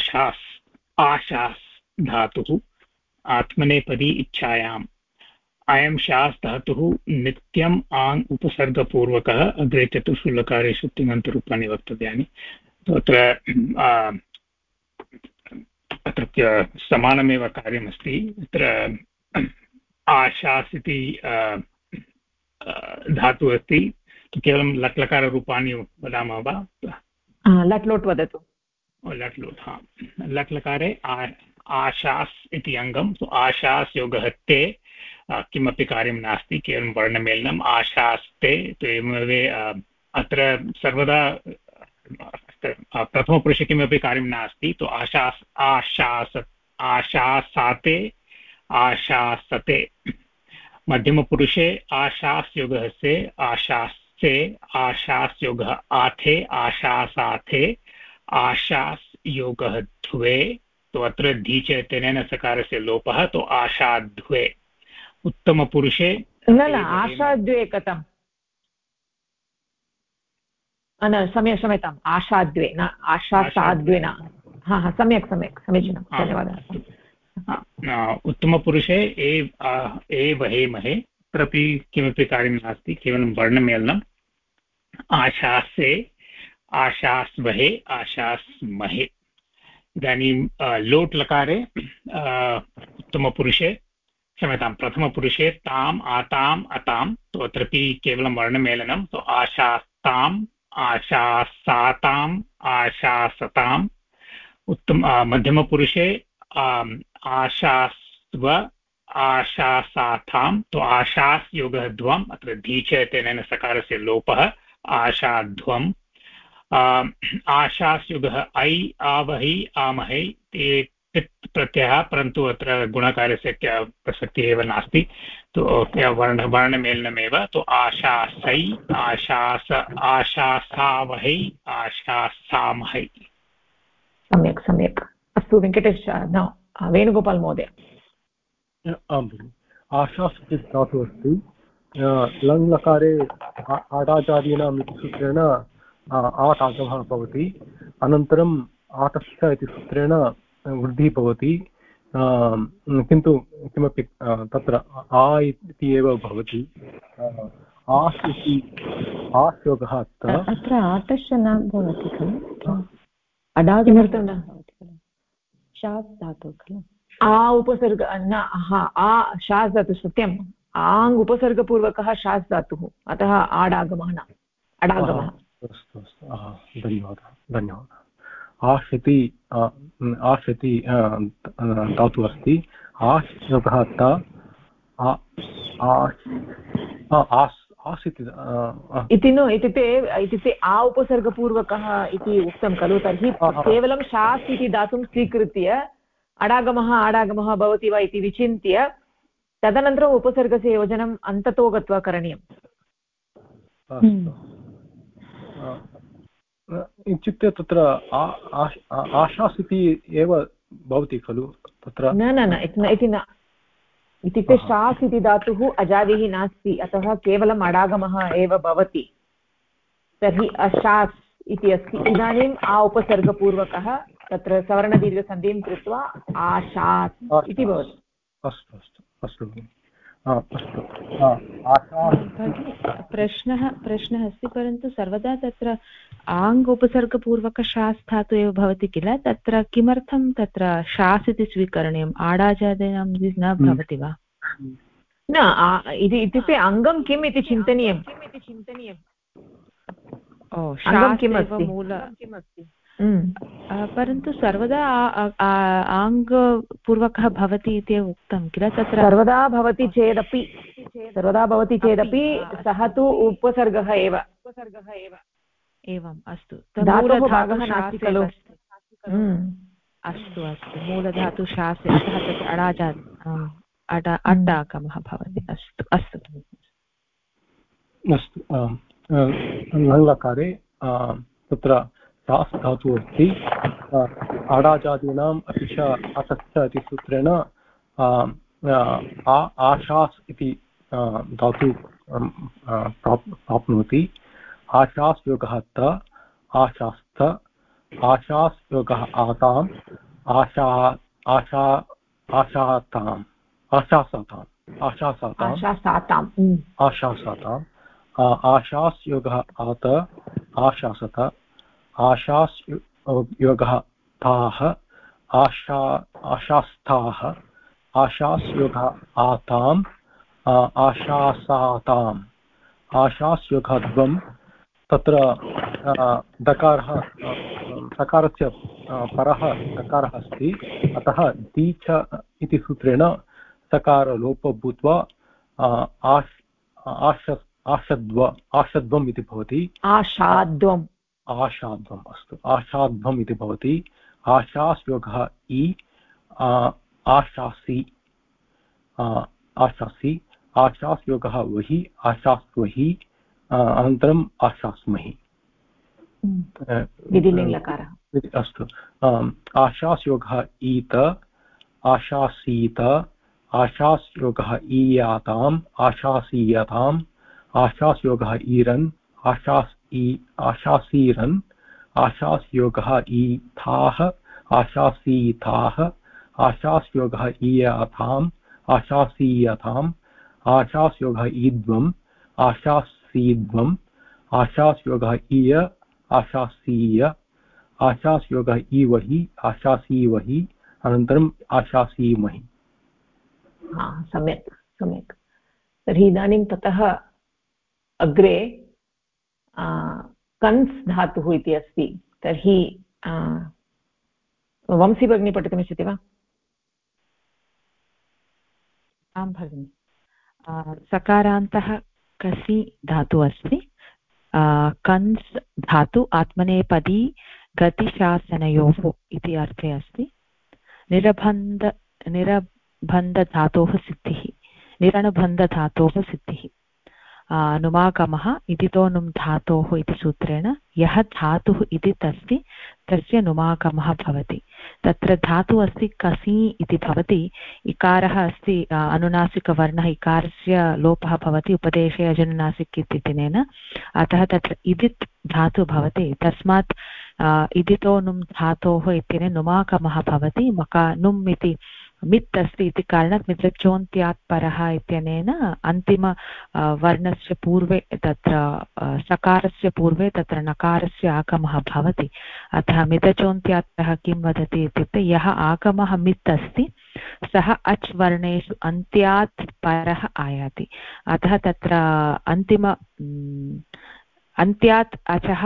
आशास् धातुः आत्मनेपदी इच्छायाम् अयं शास् धातुः नित्यम् आङ् उपसर्गपूर्वकः अग्रे चतुर्षु लकारेषु तिङन्तरूपाणि वक्तव्यानि अत्र समानमेव कार्यमस्ति अत्र आशास् इति धातुः अस्ति केवलं लट्लकाररूपाणि वदामः वा लट् लोट् वदतु लट् लोट् हा लट् लकारे आशास् इति अङ्गं आशास् योगः ते किमपि कार्यं नास्ति केवलं वर्णमेलनम् आशास्ते तु एवमेव अत्र सर्वदा प्रथमपुरुषे किमपि कार्यं नास्ति तु आशासाते आशासते मध्यमपुरुषे आशास् योगः से आशास्ते आशास् योगः आथे आशासाथे आशास् योगः ध्वे तो अत्र धीच तेन सकारस्य लोपः तो आशाध्वे उत्तमपुरुषे न आशाद्वे कथं क्षम्यताम् आशाद्वे न आशासाद्वे न हा सम्यक् सम्यक् समीचीनं धन्यवादः उत्तमपुरुषे वहेमहे अत्रापि किमपि कार्यं नास्ति केवलं वर्णमेलनम् आशासे आशास्वहे आशास्महे इदानीं लोट् लकारे उत्तमपुरुषे क्षम्यतां प्रथमपुरुषे ताम् आताम् अतां तो अत्रापि केवलं वर्णमेलनं तो आशास्ताम् आशासाताम् आशासताम् मध्यमपुरुषे आशास्व आशासाथां तो आशास् योगः ध्वम् अत्र धीच तेन सकारस्य लोपः आशाध्वम् आशास् योगः ऐ आवहि आमहे ते प्रत्ययः परन्तु अत्र गुणकार्यस्य प्रसक्तिः एव नास्ति तो वर्णमेलनमेव तो आशासै आशासावहै आशासामहै सम्यक् सम्यक् अस्तु वेङ्कटेश वेणुगोपाल् महोदय आम् भगिनि आशास् इति धातुः अस्ति लङ् लकारे आटाचादीनां सूत्रेण आट् आगमः भवति अनन्तरम् आटश्च इति सूत्रेण वृद्धिः भवति किन्तु किमपि तत्र आ इति एव भवति आस् इति आस् योगः अत्र आटश्च न भवति खलु किमर्थं न भवति खलु शास् धातुः खलु आ उपसर्ग न आ शास् धातुः सत्यम् आङ् उपसर्गपूर्वकः शास् धातुः अतः आडागमः न अडागमः अस्तु अस्तु धन्यवादः आश् इति धातुः अस्ति आश् योगः इति नो इत्युक्ते आ उपसर्गपूर्वकः इति उक्तं खलु तर्हि केवलं शास् इति धातुं स्वीकृत्य आडागमः भवति वा इति विचिन्त्य तदनन्तरम् उपसर्गस्य योजनम् अन्ततो गत्वा करणीयम् इत्युक्ते तत्र आशास् इति एव भवति खलु तत्र न इति न इत्युक्ते शास् इति धातुः अजादिः नास्ति अतः केवलम् अडागमः एव भवति तर्हि अशास् इति अस्ति इदानीम् आ उपसर्गपूर्वकः तत्र सवर्णदीर्घसन्धिं कृत्वा आशास् इति भवति अस्तु प्रश्नः अस्ति परन्तु सर्वदा तत्र आङ् उपसर्गपूर्वकशास् धातु एव भवति किल तत्र किमर्थं तत्र शास् इति स्वीकरणीयम् आडाजादीनां न भवति वा न इत्युक्ते अङ्गं किम् इति चिन्तनीयम् परन्तु सर्वदा आङ्गपूर्वकः भवति इति उक्तं किल तत्र सर्वदा भवति चेदपि सः तु उपसर्गः एव एवम् अस्तु मूलभागः नास्ति खलु अस्तु मूलधातु शास् अतः तत्र अडागमः भवति अस्तु लङ्लकारे तत्र शास् धातुः अस्ति आडाजादीनाम् अपि च अतश्च इति सूत्रेण आशास् इति धातु प्राप्नोति आशास् योगः त आशास्त आशास् योगः आताम् आशासाताम् आशास् योगः आत आशासत आशास् योगः ताः आशास्थाः आशास् योगः आताम् आशासाताम् आशास् योगः द्वम् तत्र दकारः सकारस्य परः दकारः अस्ति अतः दी च इति सूत्रेण सकारलोपो भूत्वा आशद्वम् इति भवति आशाद्वम् अस्तु आशाद्वम् इति भवति आशास् योगः इ आशासि आशास् योगः वहि आशास्वहि अनन्तरम् आशास्महि अस्तु आशास् योगः ईत आशासीत आशास् योगः ईयाताम् आशासीयताम् आशास् योगः ईरन् आशासीरन् आशास् योगः ईथाः आशासीथाः आशास् योगः ईयाथाम् आशासीयथाम् आशास् योगः ईद्वम् आशासीद्वम् आशास् योगः ईय आशासीय आशास् योगः ईवहि आशासीवहि अनन्तरम् आशासीमहि। सम्यक् सम्यक्। तर्हि इदानीं ततः अग्रे कन्स् धातुः इति अस्ति। तर्हि वंशी भगिनी पठितुमिच्छति वा? आं भगिनि। सकारान्तः कसि धातुः अस्ति। कन्स् धातु आत्मनेपदी गतिशासनयोः इति अर्थे अस्ति। निरबन्धधातोः सिद्धिः निरनुबन्धधातोः सिद्धिः नुमागमः इदितो नुम् धातोः इति सूत्रेण यः धातुः इति तस्य नुमागमः भवति। तत्र धातुः अस्ति कसि इति भवति। इकारः अस्ति अनुनासिकवर्णः इकारस्य लोपः भवति उपदेशे अजनुनासिक इत्यनेन अतः तत्र इदित् धातुः भवति। तस्मात् इदितो नुम् धातोः इत्यनेन नुमागमः भवति। नुम् इति मित् अस्ति इति कारणात् मित्रचोन्त्यात् परः इत्यनेन अन्तिम वर्णस्य पूर्वे तत्र सकारस्य पूर्वे तत्र नकारस्य आगमः भवति। अतः मित्रचोन्त्यात् परः किं वदति इत्युक्ते यः आगमः मित् अस्ति सः अच् वर्णेषु अन्त्यात् परः आयाति। अतः तत्र अन्त्यात् अचः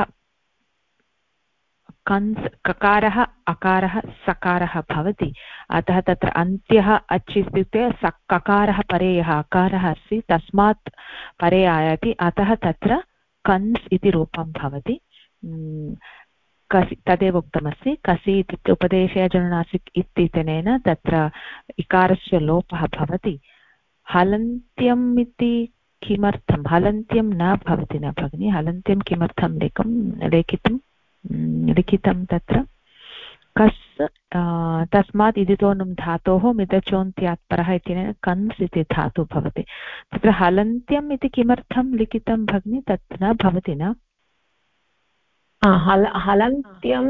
कन्स् ककारः अकारः सकारः भवति। अतः तत्र अन्त्यः अच् इत्युक्ते ककारः परे यः अकारः अस्ति तस्मात् परे आयाति। अतः तत्र कन्स् इति रूपं भवति। कसि तदेव उक्तमस्ति। कसि इत्युक्ते उपदेशे अजनुनासिक इत्यनेन तत्र इकारस्य लोपः भवति। हलन्त्यम् इति किमर्थं हलन्त्यं न भवति न भगिनि। हलन्त्यं किमर्थं लिखितं तत्र कस् तस्मात् इदितो नुम् धातोः मिदचोन्त्यात् परः इत्यनेन कन्स् इति धातुः भवति। तत्र हलन्त्यम् इति किमर्थं लिखितं भगिनि तत् न भवति न? हलन्त्यं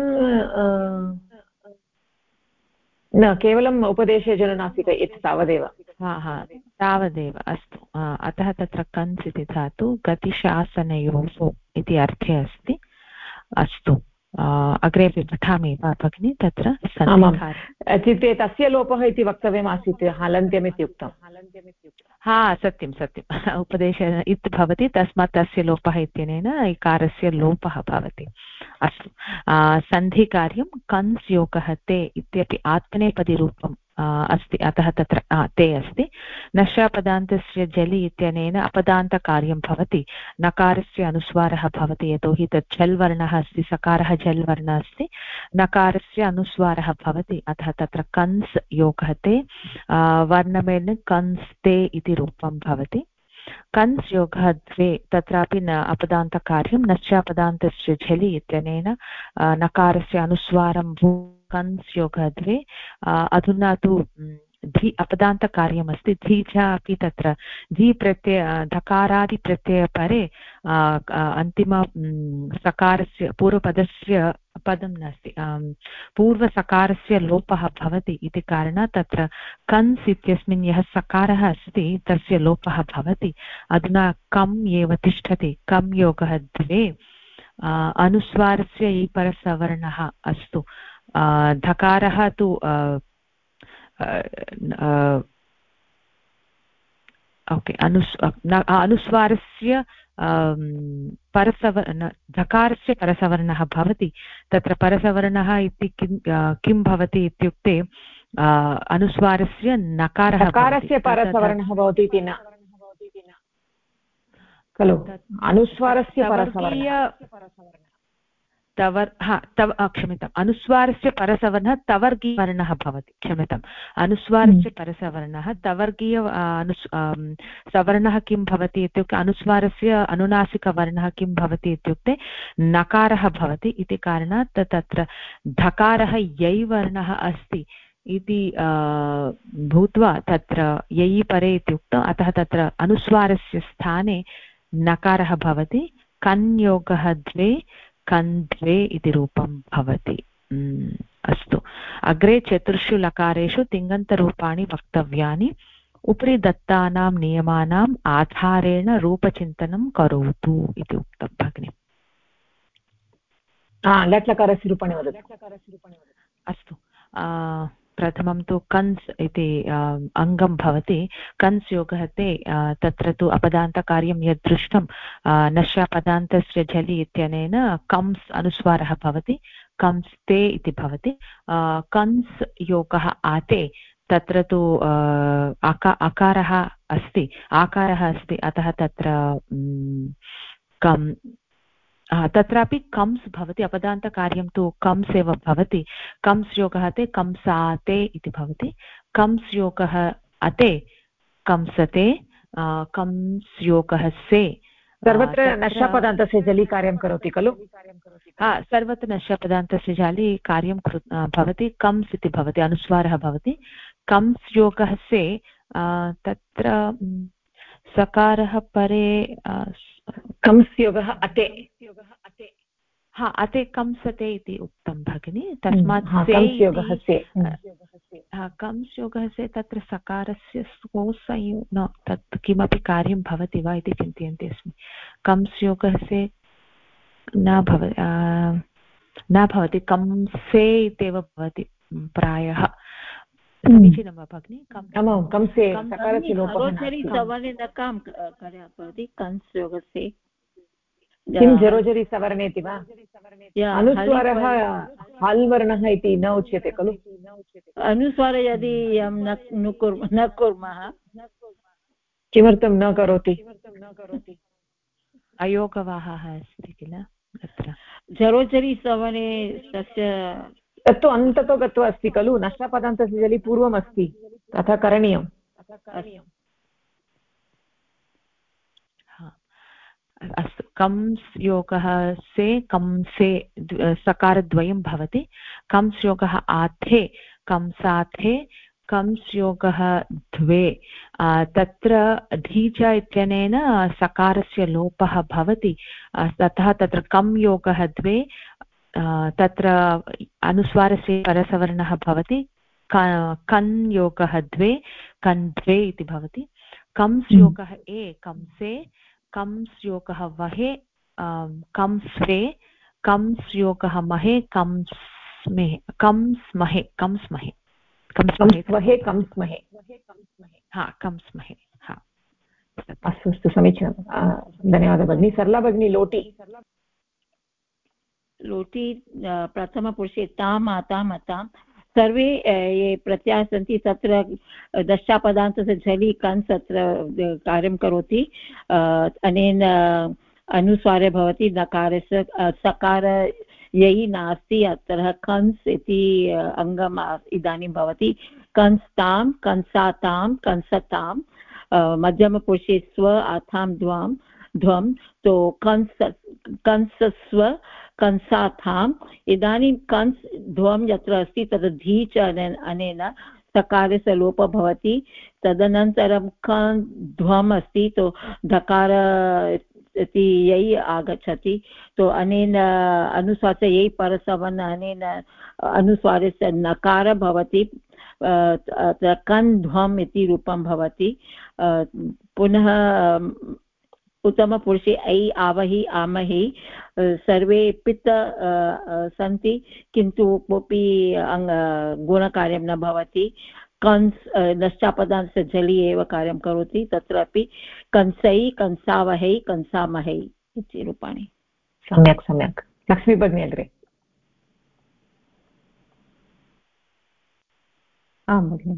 न केवलम् उपदेशे जननासिक इति तावदेव। तावदेव अस्तु। अतः तत्र कन्स् इति धातु गतिशासनयोः इति अर्थे अस्ति। अस्तु अग्रेपि पठामि वा भगिनि? तत्र इत्युक्ते तस्य लोपः इति वक्तव्यमासीत् हलन्त्यम् इति उक्तं। सत्यं सत्यम्। उपदेशे इत् भवति तस्मात् तस्य लोपः इत्यनेन इकारस्य लोपः भवति। अस्तु सन्धिकार्यं कन्स् योगः ते इत्यपि आत्मनेपदीरूपम् अस्ति। अतः तत्र ते अस्ति। नशापदान्तस्य जलि इत्यनेन अपदान्तकार्यं भवति। नकारस्य अनुस्वारः भवति यतोहि तत् झल् वर्णः अस्ति। सकारः झल् वर्णः अस्ति। नकारस्य अनुस्वारः भवति। अतः तत्र कन्स् योगः ते वर्णमेलने कन्स् ते इति रूपं भवति। कन्स् योगः द्वे तत्रापि न अपदान्तकार्यं नश्चापदान्तस्य झलि इत्यनेन नकारस्य अनुस्वारं भू कन्स् योगः द्वे अधुना तु धि अपदान्तकार्यमस्ति धी च अपि तत्र धी प्रत्यय धकारादिप्रत्ययपरे अन्तिम सकारस्य पूर्वपदस्य पदं नास्ति पूर्वसकारस्य लोपः भवति इति कारणात् तत्र कन्स् इत्यस्मिन् यः सकारः अस्ति तस्य लोपः भवति अधुना कम् एव तिष्ठति कम् योगः द्वे अनुस्वारस्य परसवर्णः अस्तु धकारः तु ओके अनुस्वारस्य धकारस्य परसवर्णः भवति तत्र परसवर्णः इति किं भवति इत्युक्ते अनुस्वारस्य नकारः परसवर्णः भवति इति न खलु अनुस्वारस्य परसवर्णः क्षम्यताम् अनुस्वारस्य परसवर्णः तवर्गीयवर्णः भवति क्षम्यताम् अनुस्वारस्य परसवर्णः तवर्गीय सवर्णः किं भवति इत्युक्ते अनुस्वारस्य अनुनासिकवर्णः किं भवति इत्युक्ते नकारः भवति इति कारणात् तत्र धकारः यै वर्णः अस्ति इति भूत्वा तत्र यै परे इत्युक्तम् अतः तत्र अनुस्वारस्य स्थाने नकारः भवति कन्योगः द्वे कन्द्वे इति रूपं भवति अस्तु अग्रे चतुर्षु लकारेषु तिङन्तरूपाणि वक्तव्यानि उपरि दत्तानां नियमानाम् आधारेण रूपचिन्तनं करोतु इति उक्तं भगिनि लट् लकारस्य रूपाणि वदतु अस्तु प्रथमं तु कन्स् इति अङ्गं भवति कन्स् योगः ते तत्र तु अपदान्तकार्यं यद् दृष्टं नश्यापदान्तस्य झलि इत्यनेन कम्स् अनुस्वारः भवति कम्स् ते इति भवति कन्स् योगः आते तत्र तु आकारः अस्ति अतः तत्र कम् तत्रापि कम्स् भवति अपदान्तकार्यं तु कम्स् एव भवति कम्स् योगः ते कम्साते इति भवति कम्स् योगः अते कम्सते कम्स् योगः से सर्वत्र नश्यापदान्तस्य जलि कार्यं करोति खलु सर्वत्र नश्यापदान्तस्य जलि कार्यं भवति कम्स् इति भवति अनुस्वारः भवति कम्स् योगः से तत्र सकारः परे कम्स् योगः अते अते कम्सते इति उक्तं भगिनि तस्मात् कम्स् योगः से तत्र सकारस्य सोसयो न तत् किमपि कार्यं भवति वा इति चिन्तयन्ती अस्मि कम्स् योगः से न भवति कम्से इत्येव भवति प्रायः समीचीनं वा भगिनि किं जरोजरि सवर्णे इति वा अनुस्वारः हल् वर्णः इति न उच्यते खलु अनुस्वार यदि न कुर्मः किमर्थं न करोति अयोगवाहः अस्ति किल अत्र जरोजरि सवर्णे तस्य तत्तु अन्ततो गत्वा अस्ति खलु नश्यापदान्तस्य जलि पूर्वम् अस्ति तथा करणीयम् अस्तु कम्स् योगः से कम्से सकारद्वयं भवति कम्स् योगः आथे कम्साथे कम्स् योगः द्वे तत्र धीच इत्यनेन सकारस्य लोपः भवति ततः तत्र कम् योगः द्वे तत्र अनुस्वारस्य परसवर्णः भवति कन् योगः द्वे कन्द्वे इति भवति कम्स् योगः ए कम्से कम्स् योगः वहे कम्स्वे कम्स् योगः महे कम्स्महे अस्तु समीचीनं धन्यवादः भगिनी सरला भगिनी लोटी प्रथमपुरुषे ताम् आताम् अतां सर्वे ये प्रत्ययाः सन्ति तत्र दशापदान्तस्य झलि कन्स् तत्र कार्यं करोति अनेन अनुस्वारे भवति नकारस्य सकार ययि नास्ति अत्र कन्स् इति अङ्गम् इदानीं भवति कंस्तां कंसातां कंसतां मध्यमपुरुषे स्व आथां ध्वं तो कंसस्व कंसाथाम् इदानीं कंस् ध्वं यत्र अस्ति तद् धी च अनेन सकारस्य लोपः भवति तदनन्तरं कन् ध्वम् अस्ति तो धकार इति यै आगच्छति तो अनेन अनुस्वारस्य यै परसवर्ण अनेन अनुस्वारस्य नकार भवति कन् ध्वम् इति रूपं भवति पुनः उत्तमपुरुषे ऐ आवहि आमहि सर्वे पित्त सन्ति किन्तु कोऽपि गुणकार्यं न भवति कंस् नश्चापदांस्य जलि एव कार्यं करोति तत्रापि कंसै कंसावहै कंसामहै इति रूपाणि सम्यक् सम्यक् लक्ष्मी भगिनी अग्रे आं भगिनि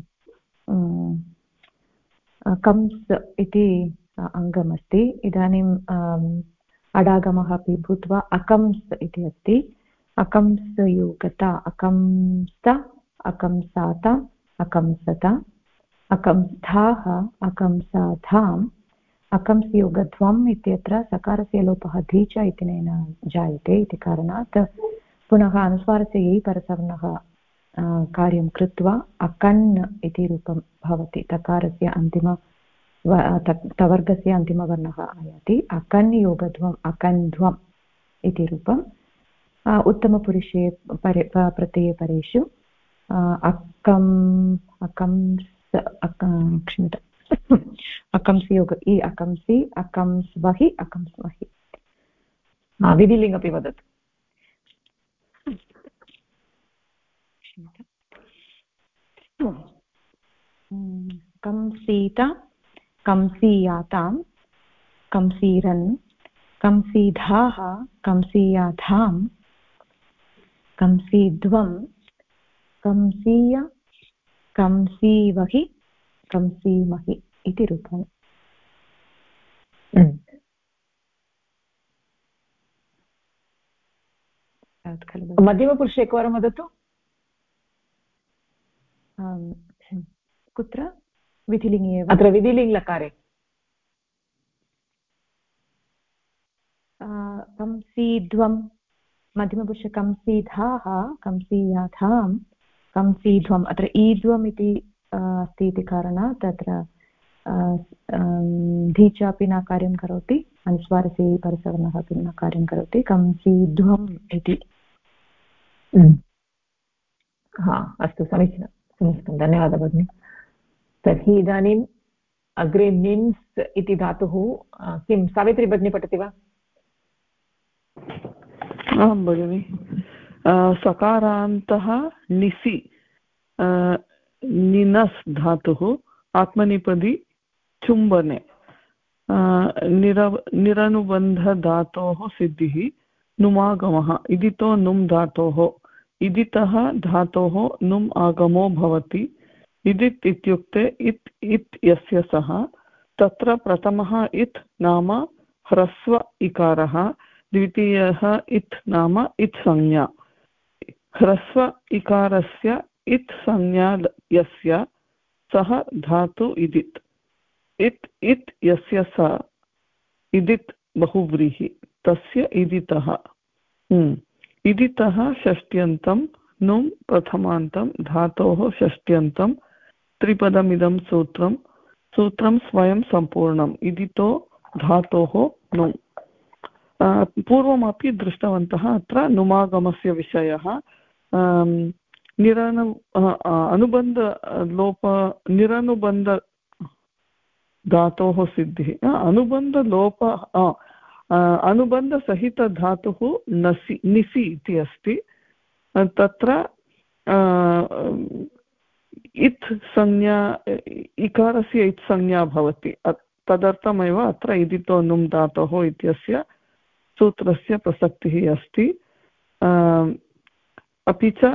कंस् इति अङ्गमस्ति इदानीम् अडागमः अपि भूत्वा अकंस् इति अस्ति अकंसयोगता अकंस्त अकंसाता अकंसता अकंस्थाः अकंसाधाम् अकंसयोगध्वम् इत्यत्र सकारस्य लोपः धीच इत्यनेन जायते इति कारणात् पुनः अनुस्वारस्य यै परसवर्णः कार्यं कृत्वा अकन् इति रूपं भवति तकारस्य अन्तिम तवर्गस्य अन्तिमवर्णः आयाति अकन् योगध्वम् अकन्ध्वम् इति रूपम् उत्तमपुरुषे प्रत्ययपरेषु क्षम्यताम् अकंसयोग इ अकंसि अकंस्वहि अकंस्महि विधिलिङ्ग् अपि वदतु कंसीता कंसीयातां कंसीरन् कंसीधाः कंसीयाधां कंसीध्वं कंसीय कंसीवहि कंसीमहि इति रूपम् मध्यमपुरुषे एकवारं वदतु कुत्र विधिलिङ्गे एव अत्र विधिलिङ्गलकारे कंसीध्वं मध्यमपुरुषे कंसीधाः कंसीयाधां कंसीध्वम् अत्र ईध्वम् इति अस्ति इति कारणात् तत्र धी च अपि न कार्यं करोति अनुस्वारस्य परसवर्णः अपि न कार्यं करोति कंसीध्वम् इति हा अस्तु समीचीनं समीचीनं धन्यवादः भगिनि तर्हि इदानीम् अग्रे निन्स् इति धातुः किं सावित्री भगिनी पठति वा आं भगिनि सकारान्तः निसि निनस् धातुः आत्मनेपदी चुम्बने निरनुबन्धधातोः सिद्धिः नुमागमः इदितो नुम् धातोः इदितः धातोः नुम् आगमो भवति इदित् इत्युक्ते इत् इत् यस्य सः तत्र प्रथमः इत् नाम ह्रस्व इकारः द्वितीयः इत् नाम इत् संज्ञा ह्रस्व इकारस्य इत् संज्ञा यस्य सः धातु इदित् इत् इत् यस्य स इदित् बहुव्रीहि तस्य इदितः इदितः षष्ट्यन्तं नुम् प्रथमान्तं धातोः षष्ट्यन्तं त्रिपदमिदं सूत्रं स्वयं सम्पूर्णम् इदितो धातोः नुम् पूर्वमपि दृष्टवन्तः अत्र नुमागमस्य विषयः निरनुबन्ध धातोः सिद्धिः अनुबन्धलोप अनुबन्धसहितधातुः नसि निसि इति अस्ति तत्र इत् संज्ञा इकारस्य इत् संज्ञा भवति तदर्थमेव अत्र इदितो नुम् धातोः इत्यस्य सूत्रस्य प्रसक्तिः अस्ति अपि च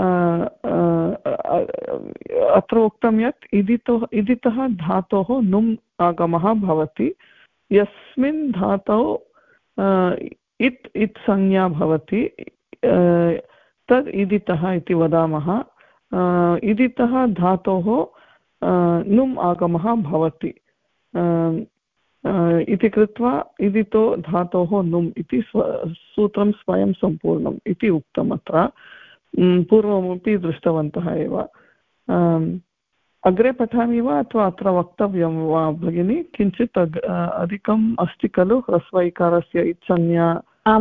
अत्र उक्तं यत् इदितः धातोः नुम् आगमः भवति यस्मिन् धातौ इत् इत् संज्ञा भवति तद् इदितः इति वदामः इदितः धातोः नुम् आगमः भवति इति कृत्वा इदितो धातोः नुम् इति सूत्रं स्वयं सम्पूर्णम् इति उक्तम् अत्र पूर्वमपि दृष्टवन्तः एव अग्रे पठामि वा अथवा अत्र वक्तव्यं वा भगिनि किञ्चित् अधिकम् अस्ति खलु ह्रस्वैकारस्य इत्संज्ञा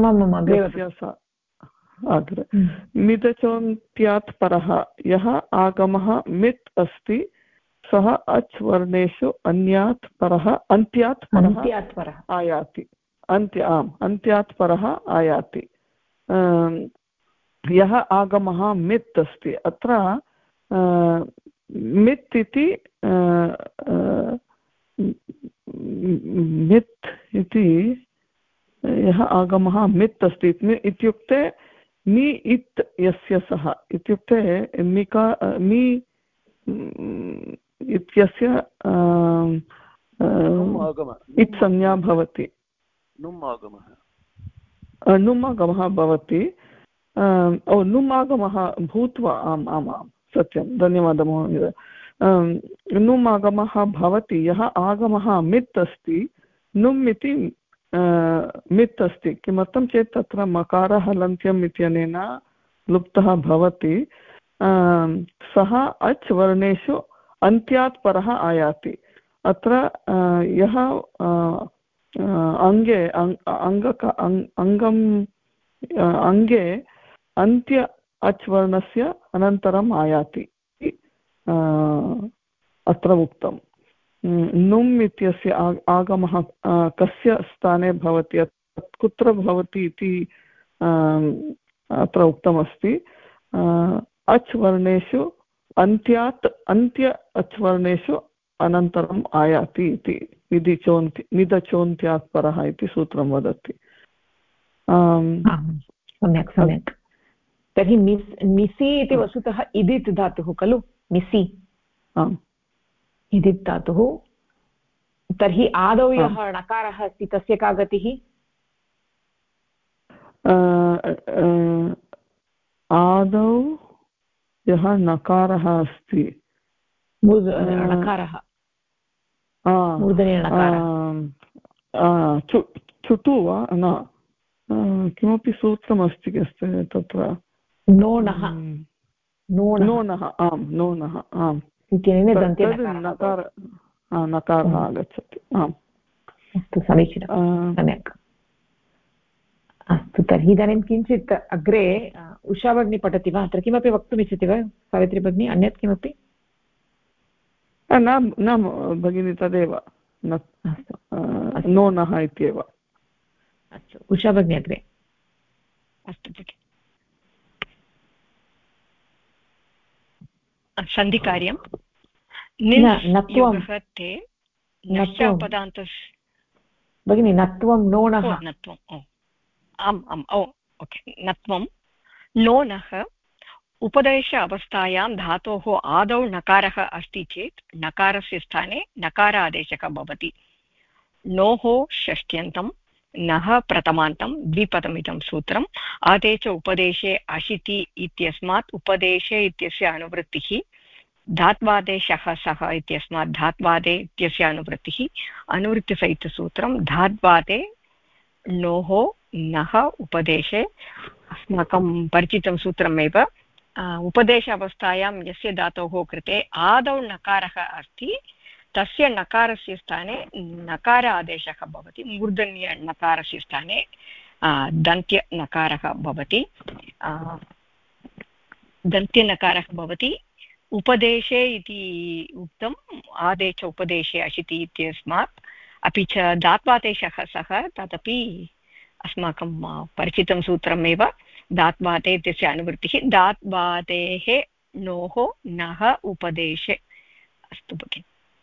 अग्रे मिदचोन्त्यात् परः यः आगमः मित् अस्ति सः अच् वर्णेषु अन्यात् परः अन्त्यात् परः आयाति अन्त्यात् परः आयाति यः आगमः मित् अस्ति अत्र मित् इति मित् इति यः आगमः मित् अस्ति इत्युक्ते मि इत् यस्य सः इत्युक्ते मि इत्यस्य इत् संज्ञा भवति नुम् आगमः भवति नुम् आगमः भूत्वा आम् आम् आम् सत्यं धन्यवादः महोदय नुम् आगमः भवति यः आगमः मित् अस्ति नुम् इति मित् अस्ति किमर्थं चेत् तत्र मकारः हलन्त्यम् इत्यनेन लुप्तः भवति सः अच् वर्णेषु अन्त्यात् परः आयाति अत्र यः अङ्गे अन्त्य अच् वर्णस्य अनन्तरम् आयाति अत्र उक्तं नुम् इत्यस्य आगमः कस्य स्थाने भवति कुत्र भवति इति अत्र उक्तमस्ति अच् वर्णेषु अन्त्य अच् वर्णेषु अनन्तरम् आयाति इति निदचोन्त्यात् परः इति सूत्रं वदति सम्यक् सम्यक् तर्हि निसि इति वस्तुतः इदित् धातुः खलु निसि इदित् धातुः तर्हि आदौ यः णकारः अस्ति तस्य का गतिः आदौ यः नकारः अस्ति णकारः चुटु वा न किमपि सूत्रमस्ति तत्र नोनः आम् नोनः आम् नकारः आगच्छति आम् अस्तु समीचीनं सम्यक् अस्तु तर्हि इदानीं किञ्चित् अग्रे उषा भगिनी पठति वा अत्र किमपि वक्तुमिच्छति वा सावित्री भगिनी अन्यत् किमपि न भगिनी तदेव नोनः इत्येव अस्तु उषा भगिनी अग्रे अस्तु भगिनि सन्धिकार्यं भगिनि नत्वं नोनः आम् आम् ओके नत्वं नोनः उपदेश अवस्थायां धातोः आदौ नकारः अस्ति चेत् नकारस्य स्थाने नकारादेशः भवति नोः षष्ट्यन्तं नः प्रथमान्तं द्विपदमिदं सूत्रम् आदे च उपदेशे अशिति इत्यस्मात् उपदेशे इत्यस्य अनुवृत्तिः धात्वादेशः सः इत्यस्मात् धात्वादे इत्यस्य अनुवृत्तिः अनुवृत्तिसहितसूत्रं धात्वादे नोः नः उपदेशे अस्माकं परिचितं सूत्रमेव उपदेश अवस्थायां यस्य धातोः कृते आदौ नकारः अस्ति तस्य नकारस्य स्थाने नकार आदेशः भवति मूर्धन्य नकारस्य स्थाने दन्त्यनकारः भवति दन्त्यनकारः भवति उपदेशे इति उक्तम् आदे च उपदेशे अशिति इत्यस्मात् अपि च धात्वादेशः सः तदपि अस्माकं परिचितं सूत्रमेव धात्वादे इत्यस्य अनुवृत्तिः धात्वादेः नोः नः उपदेशे अस्तु भगिनि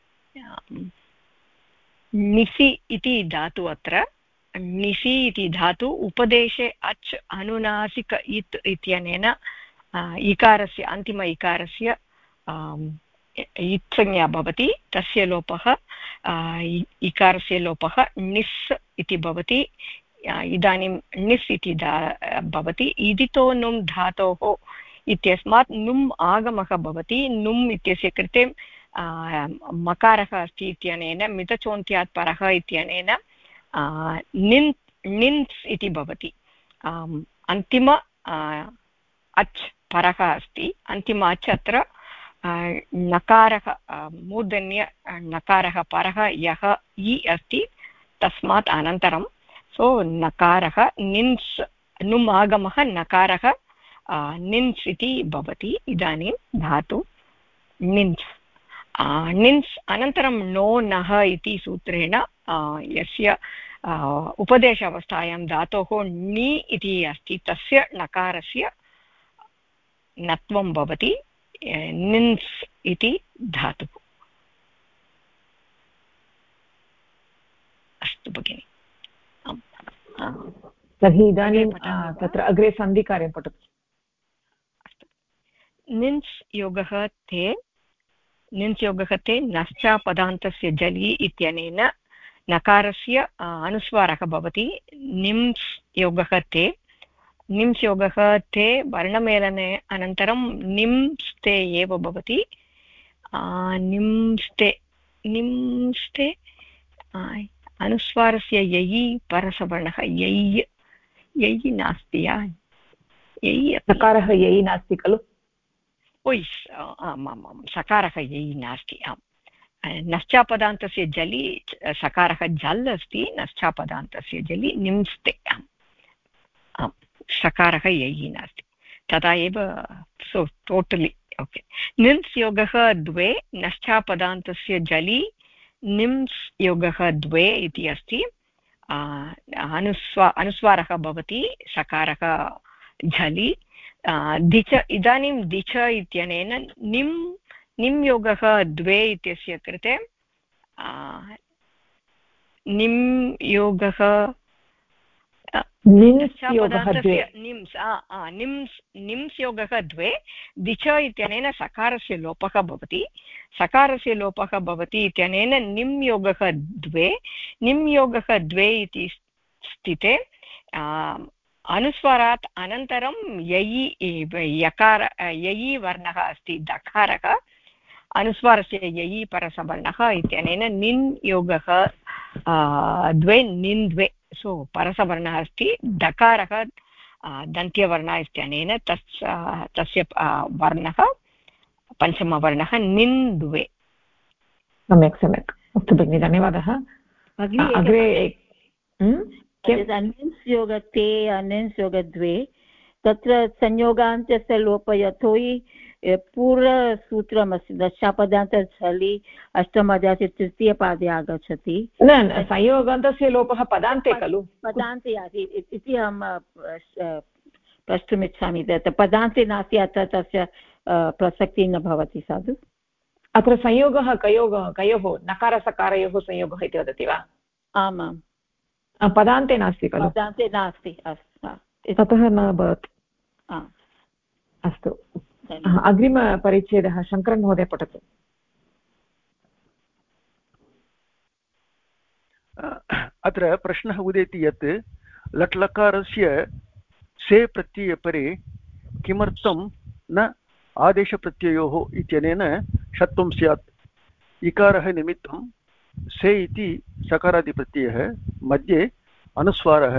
निसि इति धातु अत्र निसि इति धातु उपदेशे अच् अनुनासिक इत् इत्यनेन इकारस्य अन्तिम इकारस्य इत्संज्ञा भवति तस्य लोपः इकारस्य लोपः निस् इति भवति इदानीं निस् इति भवति इदितो नुम् धातोः इत्यस्मात् नुम् आगमः भवति नुम् इत्यस्य कृते मकारः अस्ति इत्यनेन मितचोन्त्यात् परः इत्यनेन निन्स् इति भवति। अन्तिम अच् परः अस्ति, अन्तिम अच् अत्र नकारः मूर्धन्य नकारः परः यः इ अस्ति तस्मात् अनन्तरं, सो नकारः निन्स्, नुम् आगमः नकारः निन्स् इति भवति। इदानीं धातु निन्स्, निन्स् अनन्तरं नो नः इति सूत्रेण यस्य उपदेश अवस्थायां धातोः नि इति अस्ति तस्य नकारस्य नत्वं भवति निन्स् इति धातुः। अस्तु भगिनि, तर्हि इदानीं तत्र अग्रे सन्धिकार्यं पठतु। अस्तु, निन्स् योगः ते, निन्स् योगः ते नश्चापदान्तस्य जलि इत्यनेन नकारस्य अनुस्वारः भवति। निम्स् योगः ते, निम्स् योगः ते वर्णमेलने अनन्तरं निम्स्ते एव भवति। निम्स्ते, निम्स्ते अनुस्वारस्य ययि परसवर्णः यय्, ययि नास्ति, ययि सकारः ययि नास्ति खलु? ओय्, आम् आम् आम्, सकारः ययि नास्ति। आम्, नश्चापदान्तस्य जलि सकारः जल् अस्ति, नश्चापदान्तस्य जलि निम्स्ते। आम् आम्, सकारः ययि नास्ति, तदा एव, सो टोटलि ओके। निम्स् योगः द्वे, नश्चापदान्तस्य जलि निम्स् योगः द्वे इति अस्ति। अनुस्वारः भवति सकारः झलि। दिच, इदानीं दिच इत्यनेन निम् योगः द्वे इत्यस्य कृते निम् योगः निम्स् योगः द्वे, दिच इत्यनेन सकारस्य लोपः भवति। सकारस्य लोपः भवति इत्यनेन निम् योगः द्वे, निम् योगः द्वे इति स्थिते अनुस्वारात् अनन्तरं ययि यकार ययि वर्णः अस्ति दकारः, अनुस्वारस्य ययि परसवर्णः इत्यनेन निन् योगः द्वे, निन् द्वे, सो परसवर्णः अस्ति, दकारः दन्त्यवर्णः इत्यनेन तस्य वर्णः पञ्चमवर्णः निन् द्वे। सम्यक् सम्यक्, अस्तु भगिनि, धन्यवादः। अग्रे निन्स् योग ते, निन्स् योग द्वे, तत्र संयोगान्तस्य लोप यतोहि पूर्वसूत्रमस्ति, दशापदान्तस्थलि अष्टमध्याये तृतीयपादे आगच्छति। न, संयोगान्तस्य लोपः पदान्ते खलु? पदान्ते आसीत् इति अहं प्रष्टुमिच्छामि। पदान्ते नास्ति, अत्र तस्य प्रसक्तिः न भवति। साधु, अत्र संयोगः कयोः, नकारसकारयोः संयोगः इति वदति वा? आमाम्, पदान्ते नास्ति खलु? पदान्ते नास्ति, ततः न भवति। अस्तु, अग्रिमपरिच्छेदः शङ्करन् महोदय पठतु। अत्र प्रश्नः उदेति यत् लट्लकारस्य से प्रत्ययपरे किमर्थं न आदेशप्रत्ययोः इत्यनेन षत्वं स्यात्। इकारः निमित्तं से इति सकारादिप्रत्ययः, मध्ये अनुस्वारः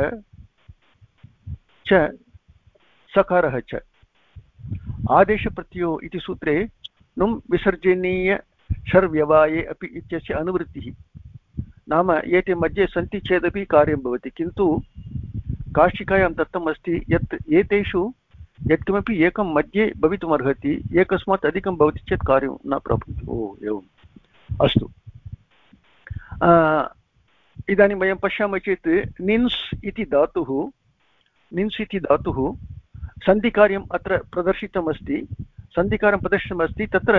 च सकारः च। आदेशप्रत्ययो इति सूत्रे नुं विसर्जनीय षर्व्यवाये अपि इत्यस्य अनुवृत्तिः, नाम एते मध्ये सन्ति चेदपि कार्यं भवति, किन्तु काशिकायां दत्तम् अस्ति यत् एतेषु यत्किमपि एकं मध्ये भवितुमर्हति, एकस्मात् अधिकं भवति चेत् कार्यं न प्राप्नोति। ओ एवम्, अस्तु। इदानीं वयं पश्यामः चेत् निन्स् इति धातुः सन्धिकार्यम् अत्र प्रदर्शितमस्ति। सन्धिकार्यं प्रदर्शितमस्ति तत्र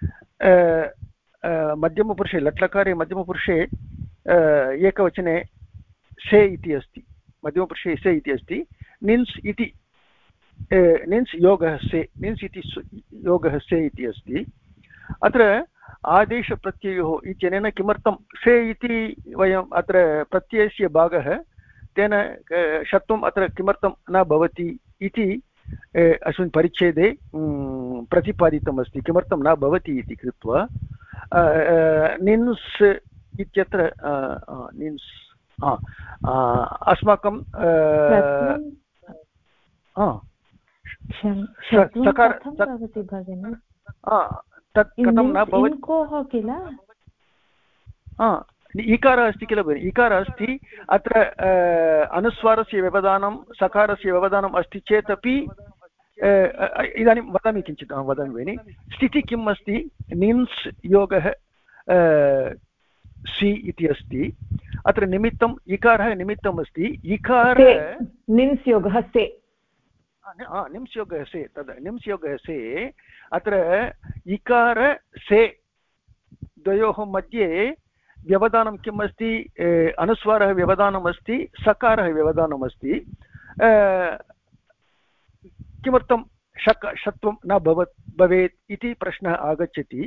मध्यमपुरुषे, लट्लकारे मध्यमपुरुषे एकवचने से इति अस्ति, मध्यमपुरुषे से इति अस्ति। निन्स् इति निन्स् योगः से, निन्स् इति योगः से इति अस्ति। अत्र आदेशप्रत्ययोः इत्यनेन किमर्थं से इति वयम् अत्र प्रत्ययस्य भागः, तेन षत्वम् अत्र किमर्थं न भवति इति अस्मिन् परिच्छेदे प्रतिपादितमस्ति, किमर्थं न भवति इति कृत्वा। निन्स् इत्यत्र निन्स् अस्माकं तत् कथं न भवति किल इकारः अस्ति किल भगिनि इकारः अस्ति अत्र अनुस्वारस्य व्यवधानं सकारस्य व्यवधानम् अस्ति चेदपि इदानीं वदामि किञ्चित् वदामि भगिनि स्थितिः किम् अस्ति निन्स् योगः सि इति अस्ति अत्र निमित्तम् इकारः निमित्तम् अस्ति इकारः निन्स् योगः से निम्स् योगः से तद् निम्स् योगः से अत्र इकार से द्वयोः मध्ये व्यवधानं किम् अस्ति अनुस्वारः व्यवधानम् अस्ति सकारः व्यवधानम् अस्ति किमर्थं षत्वं न भवेत् इति प्रश्नः आगच्छति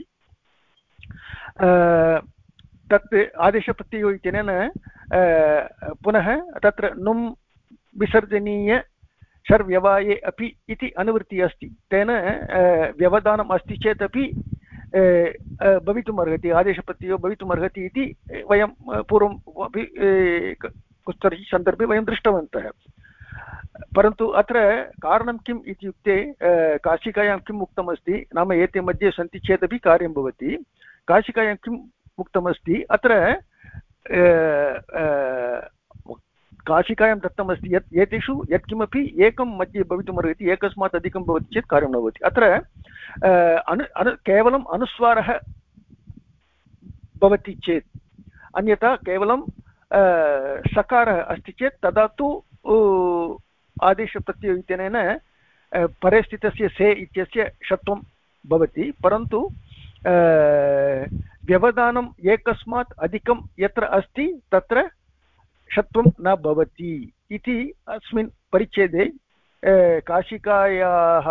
तत् आदेशप्रत्ययो इत्यनेन पुनः तत्र नुं विसर्जनीय षर्व्यवाये अपि इति अनुवृत्तिः अस्ति तेन व्यवधानम् अस्ति चेदपि भवितुमर्हति आदेशप्रत्ययो भवितुमर्हति इति वयं पूर्वम् अपि कुत्रचित् सन्दर्भे वयं दृष्टवन्तः परन्तु अत्र कारणं किम् इत्युक्ते काशिकायां किम् उक्तमस्ति नाम एते मध्ये सन्ति चेदपि कार्यं भवति काशिकायां किम् उक्तमस्ति अत्र काशिकायां दत्तमस्ति यत् एतेषु यत्किमपि एकं मध्ये भवितुमर्हति एकस्मात् अधिकं भवति चेत् कार्यं न भवति अत्र केवलम् अनुस्वारः भवति चेत् अन्यथा केवलं सकारः अस्ति चेत् तदा तु आदेशप्रत्ययो इत्यनेन परिस्थितस्य से इत्यस्य षत्वं भवति परन्तु व्यवधानम् एकस्मात् अधिकं यत्र अस्ति तत्र षत्वं न भवति इति अस्मिन् परिच्छेदे काशिकायाः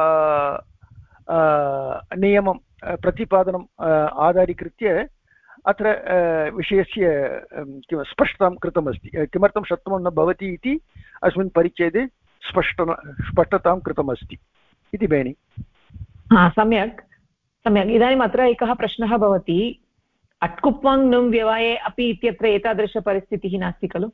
नियमं प्रतिपादनम् आधारीकृत्य अत्र विषयस्य किं स्पष्टतां कृतमस्ति किमर्थं षत्वं न भवति इति अस्मिन् परिच्छेदे स्पष्टतां कृतमस्ति इति बेनि सम्यक् सम्यक् इदानीम् अत्र एकः प्रश्नः भवति अट्कुप्वाङ् नुं व्यवाये अपि इत्यत्र एतादृशपरिस्थितिः नास्ति खलु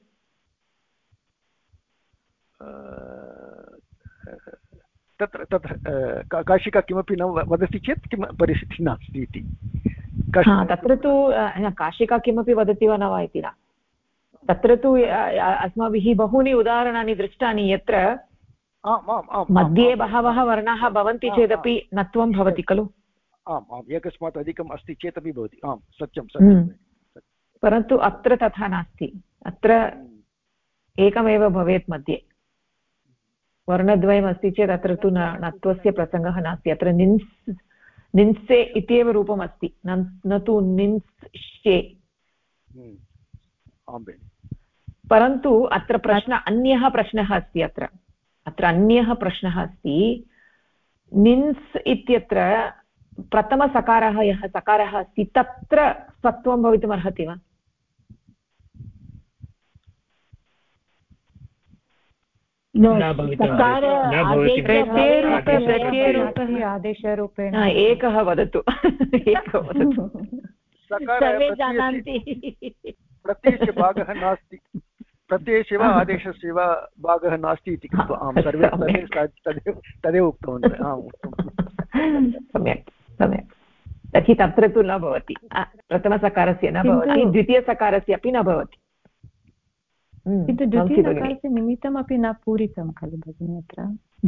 तत्र तत्र काशिका किमपि न वदति चेत् किं परिस्थितिः नास्ति इति तत्र तु काशिका किमपि वदति वा न वा इति न तत्र तु अस्माभिः बहूनि उदाहरणानि दृष्टानि यत्र मध्ये बहवः वर्णाः भवन्ति चेदपि नत्वं भवति खलु आम् आम् एकस्मात् अधिकम् अस्ति चेदपि भवति आम् सत्यं सत्यं परन्तु अत्र तथा नास्ति अत्र एकमेव भवेत् मध्ये वर्णद्वयमस्ति चेत् अत्र तु नत्वस्य प्रसङ्गः नास्ति अत्र निन्से इत्येव रूपम् अस्ति न तु निन्स्ये परन्तु अत्र अन्यः प्रश्नः अस्ति अत्र अन्यः प्रश्नः अस्ति निन्स् इत्यत्र प्रथमसकारः यः सकारः अस्ति तत्र सत्वं भवितुमर्हति वा आदेशरूपेण एकः वदतु सर्वे जानन्ति प्रत्ययस्य भागः नास्ति प्रत्ययस्य वा आदेशस्य वा भागः नास्ति इति कृत्वा आं सर्वे तदेव उक्तवन्तः आम् सम्यक् सम्यक् तर्हि तत्र तु न भवति प्रथमसकारस्य न भवति द्वितीयसकारस्य अपि न भवति किन्तु द्वितीयसकारस्य निमित्तमपि न पूरितं खलु भगिनि अत्र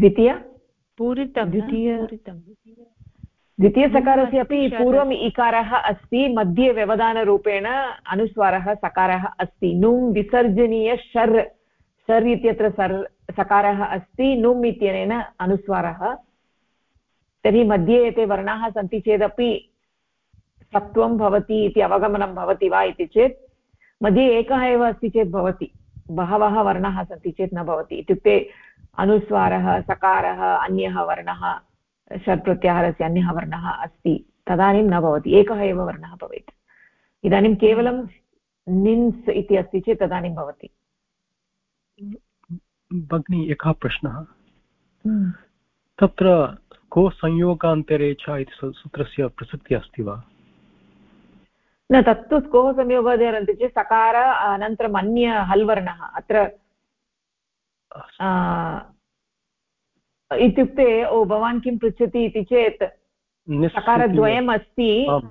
द्वितीयसकारस्य अपि पूर्वम् इकारः अस्ति मध्ये व्यवधानरूपेण अनुस्वारः सकारः अस्ति नुं विसर्जनीय शर् इत्यत्र सकारः अस्ति नुम् इत्यनेन अनुस्वारः तर्हि मध्ये एते वर्णाः सन्ति चेदपि सत्वं भवति इति अवगमनं भवति वा इति चेत् मध्ये एकः एव अस्ति चेत् भवति बहवः वर्णाः सन्ति चेत् न भवति इत्युक्ते अनुस्वारः सकारः अन्यः वर्णः षट्प्रत्याहारस्य अन्यः वर्णः अस्ति तदानीं न भवति एकः एव वर्णः भवेत् इदानीं केवलं निन्स् इति अस्ति चेत् तदानीं भवति भगिनी एकः प्रश्नः तत्र को संयोगान्तरे च इति सूत्रस्य प्रसक्तिः अस्ति वा न तत्तु स्कोः संयोगादयन्ति चेत् सकार अनन्तरम् अन्य हल् वर्णः अत्र इत्युक्ते ओ भवान् किं पृच्छति इति चेत् सकारद्वयम् अस्ति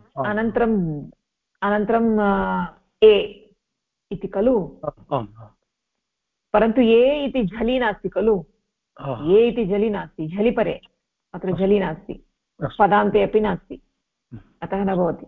अनन्तरं ए इति खलु परन्तु ए इति झलि नास्ति खलु ए इति झलि नास्ति झलिपरे अत्र झलि नास्ति पदान्ते अपि नास्ति अतः न भवति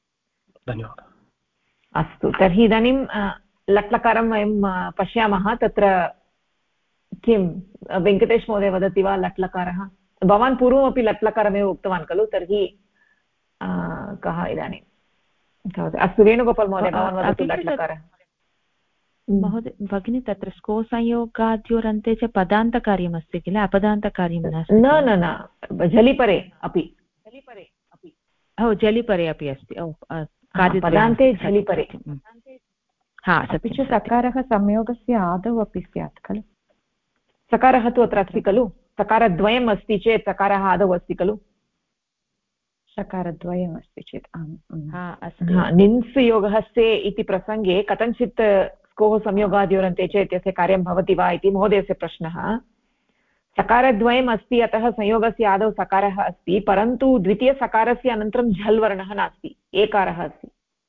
धन्यवादः अस्तु तर्हि इदानीं लट्लकारं वयं पश्यामः तत्र किं वेङ्कटेश महोदय वदति वा लट्लकारः भवान् पूर्वमपि लट्लकारमेव उक्तवान् खलु तर्हि कः इदानीं अस्तु वेणुगोपाल् महोदय भवान् वदतु लट्लकारः महोदय भगिनी तत्र स्को संयोगाद्योरन्ते च पदान्तकार्यमस्ति किल अपदान्तकार्यं नास्ति न न न झलिपरे अपि ओ झलिपरे अपि अस्ति ओ पदान्ते झलिपरे हा अपि च सकारः संयोगस्य आदौ अपि स्यात् खलु सकारः तु अत्र अस्ति खलु सकारद्वयम् अस्ति चेत् सकारः आदौ अस्ति खलु सकारद्वयम् अस्ति चेत् निन्स् योगः से इति प्रसङ्गे कथञ्चित् स्कोः संयोगाद्योरन्ते च इत्यस्य कार्यं भवति वा इति महोदयस्य प्रश्नः सकारद्वयम् अस्ति अतः संयोगस्य आदौ सकारः अस्ति परन्तु द्वितीयसकारस्य अनन्तरं झल् वर्णः नास्ति एकारः अस्ति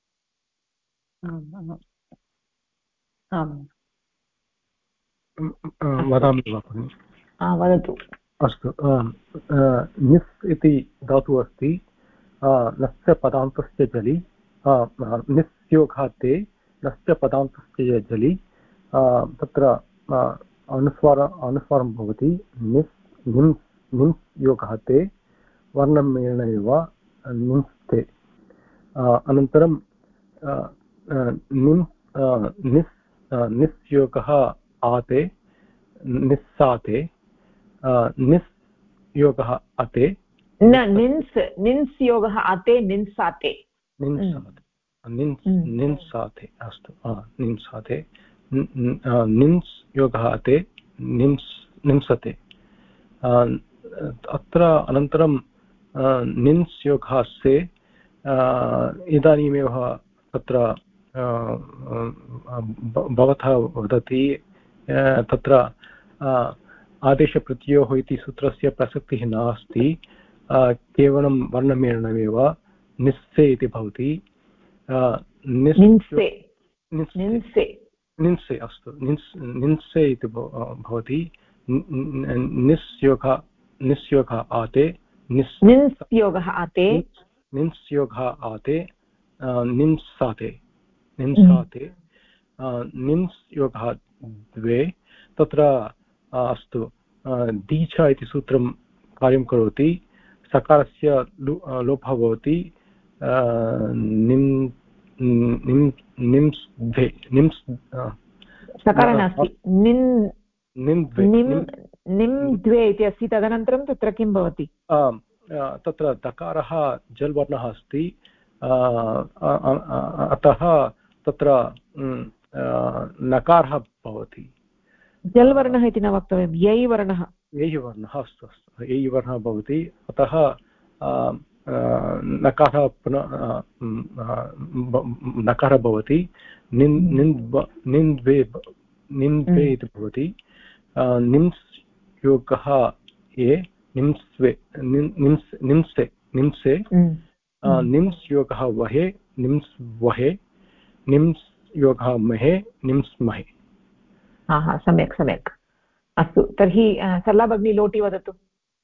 वदामि वा भगिनि वदतु अस्तु निस् इति धातुः अस्ति नस्य पदान्तस्य जलि निस्योगाते नस्य पदान्तस्य जलि तत्र अनुस्वारं भवति निम्स् योगः ते वर्णमेलनेव निंस्ते अनन्तरं निस् योगः आते निस्साते निस् योगः अते न निन्स् योगः आते निन्साते निन्साते अस्तु निन्साते निन्स् योगः अते निंसते अत्र अनन्तरं निन्स् योगः से इदानीमेव तत्र भवतः वदति तत्र आदेशप्रत्ययोः इति सूत्रस्य प्रसक्तिः नास्ति केवलं वर्णमेलनमेव निस्से इति भवति निन्से अस्तु निन्से इति भवति निस्योगः आते निन्स्योगः आते निंसाते निन्स् योगः द्वे तत्र अस्तु दीच इति सूत्रं कार्यं करोति सकारस्य लोपः भवति सकारः नास्ति निम् द्वे इति अस्ति तदनन्तरं तत्र किं भवति तत्र दकारः जल् वर्णः अस्ति अतः तत्र नकारः भवति जल् वर्णः इति न वक्तव्यं यै वर्णः अस्तु अस्तु यै वर्णः भवति अतः नकारः पुनः नकारः भवति निन्द्वे इति भवति निम्स् योगः ए निम्से निम्स् योगः वहे निम्स् वहे निम्स् योगः महे निम्स् महे सम्यक् अस्तु तर्हि सरला भगिनी लोटि वदतु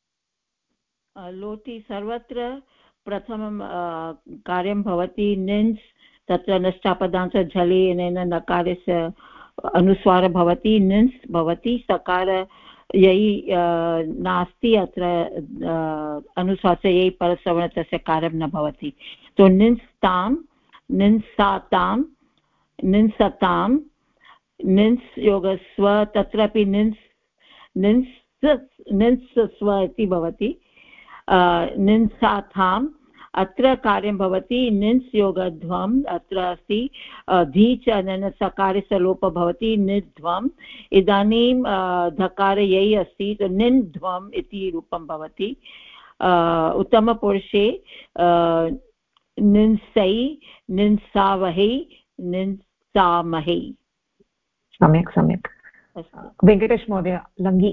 लोटि सर्वत्र प्रथमं कार्यं भवति निन्स् तत्र नष्टापदान्त झलि अनेन नकारस्य अनुस्वारः भवति निन्स् भवति सकार यै नास्ति अत्र अनुस्वारस्य यै परसवर्णः तस्य कार्यं न भवति तो निन्स्तां निन्सातां निन्सतां निन्स् योगस्व तत्रापि निन्स् स्व इति भवति निन्साथाम् अत्र कार्यं भवति निन्स् योगध्वम् अत्र अस्ति धीच अनेन सकारस्य लोपः भवति निध्वम् इदानीं धकार यै अस्ति निन्ध्वम् इति रूपं भवति उत्तमपुरुषे निंसै निंसावहै निंसामहै। सम्यक् सम्यक्। वेङ्कटेश महोदय, लङ्घि।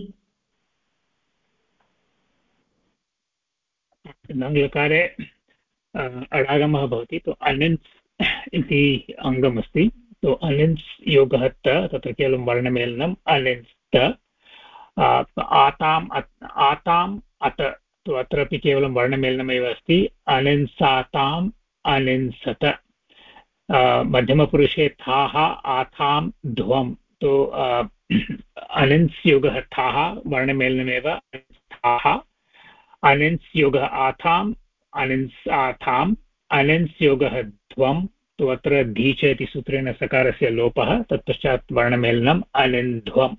लङ्लकारे अडागमः भवति, तो अनिन्स् इति अङ्गमस्ति, तो अनिन्स् योगः त, तत्र केवलं वर्णमेलनम् अनिन्स्त। आताम् अत, तो अत्रापि केवलं वर्णमेलनमेव अस्ति, अनिन्साताम् अनिन्सत। मध्यमपुरुषे थाः आथां ध्वं, तो अनिन्स् योगः थाः वर्णमेलनमेव थाः, अनिन्स् योगः आथाम् अनिन्स् आथाम्, अनिन्स् योगः ध्वं, तो अत्र धीच इति सूत्रेण सकारस्य लोपः, तत्पश्चात् वर्णमेलनम् अनिन्ध्वम्।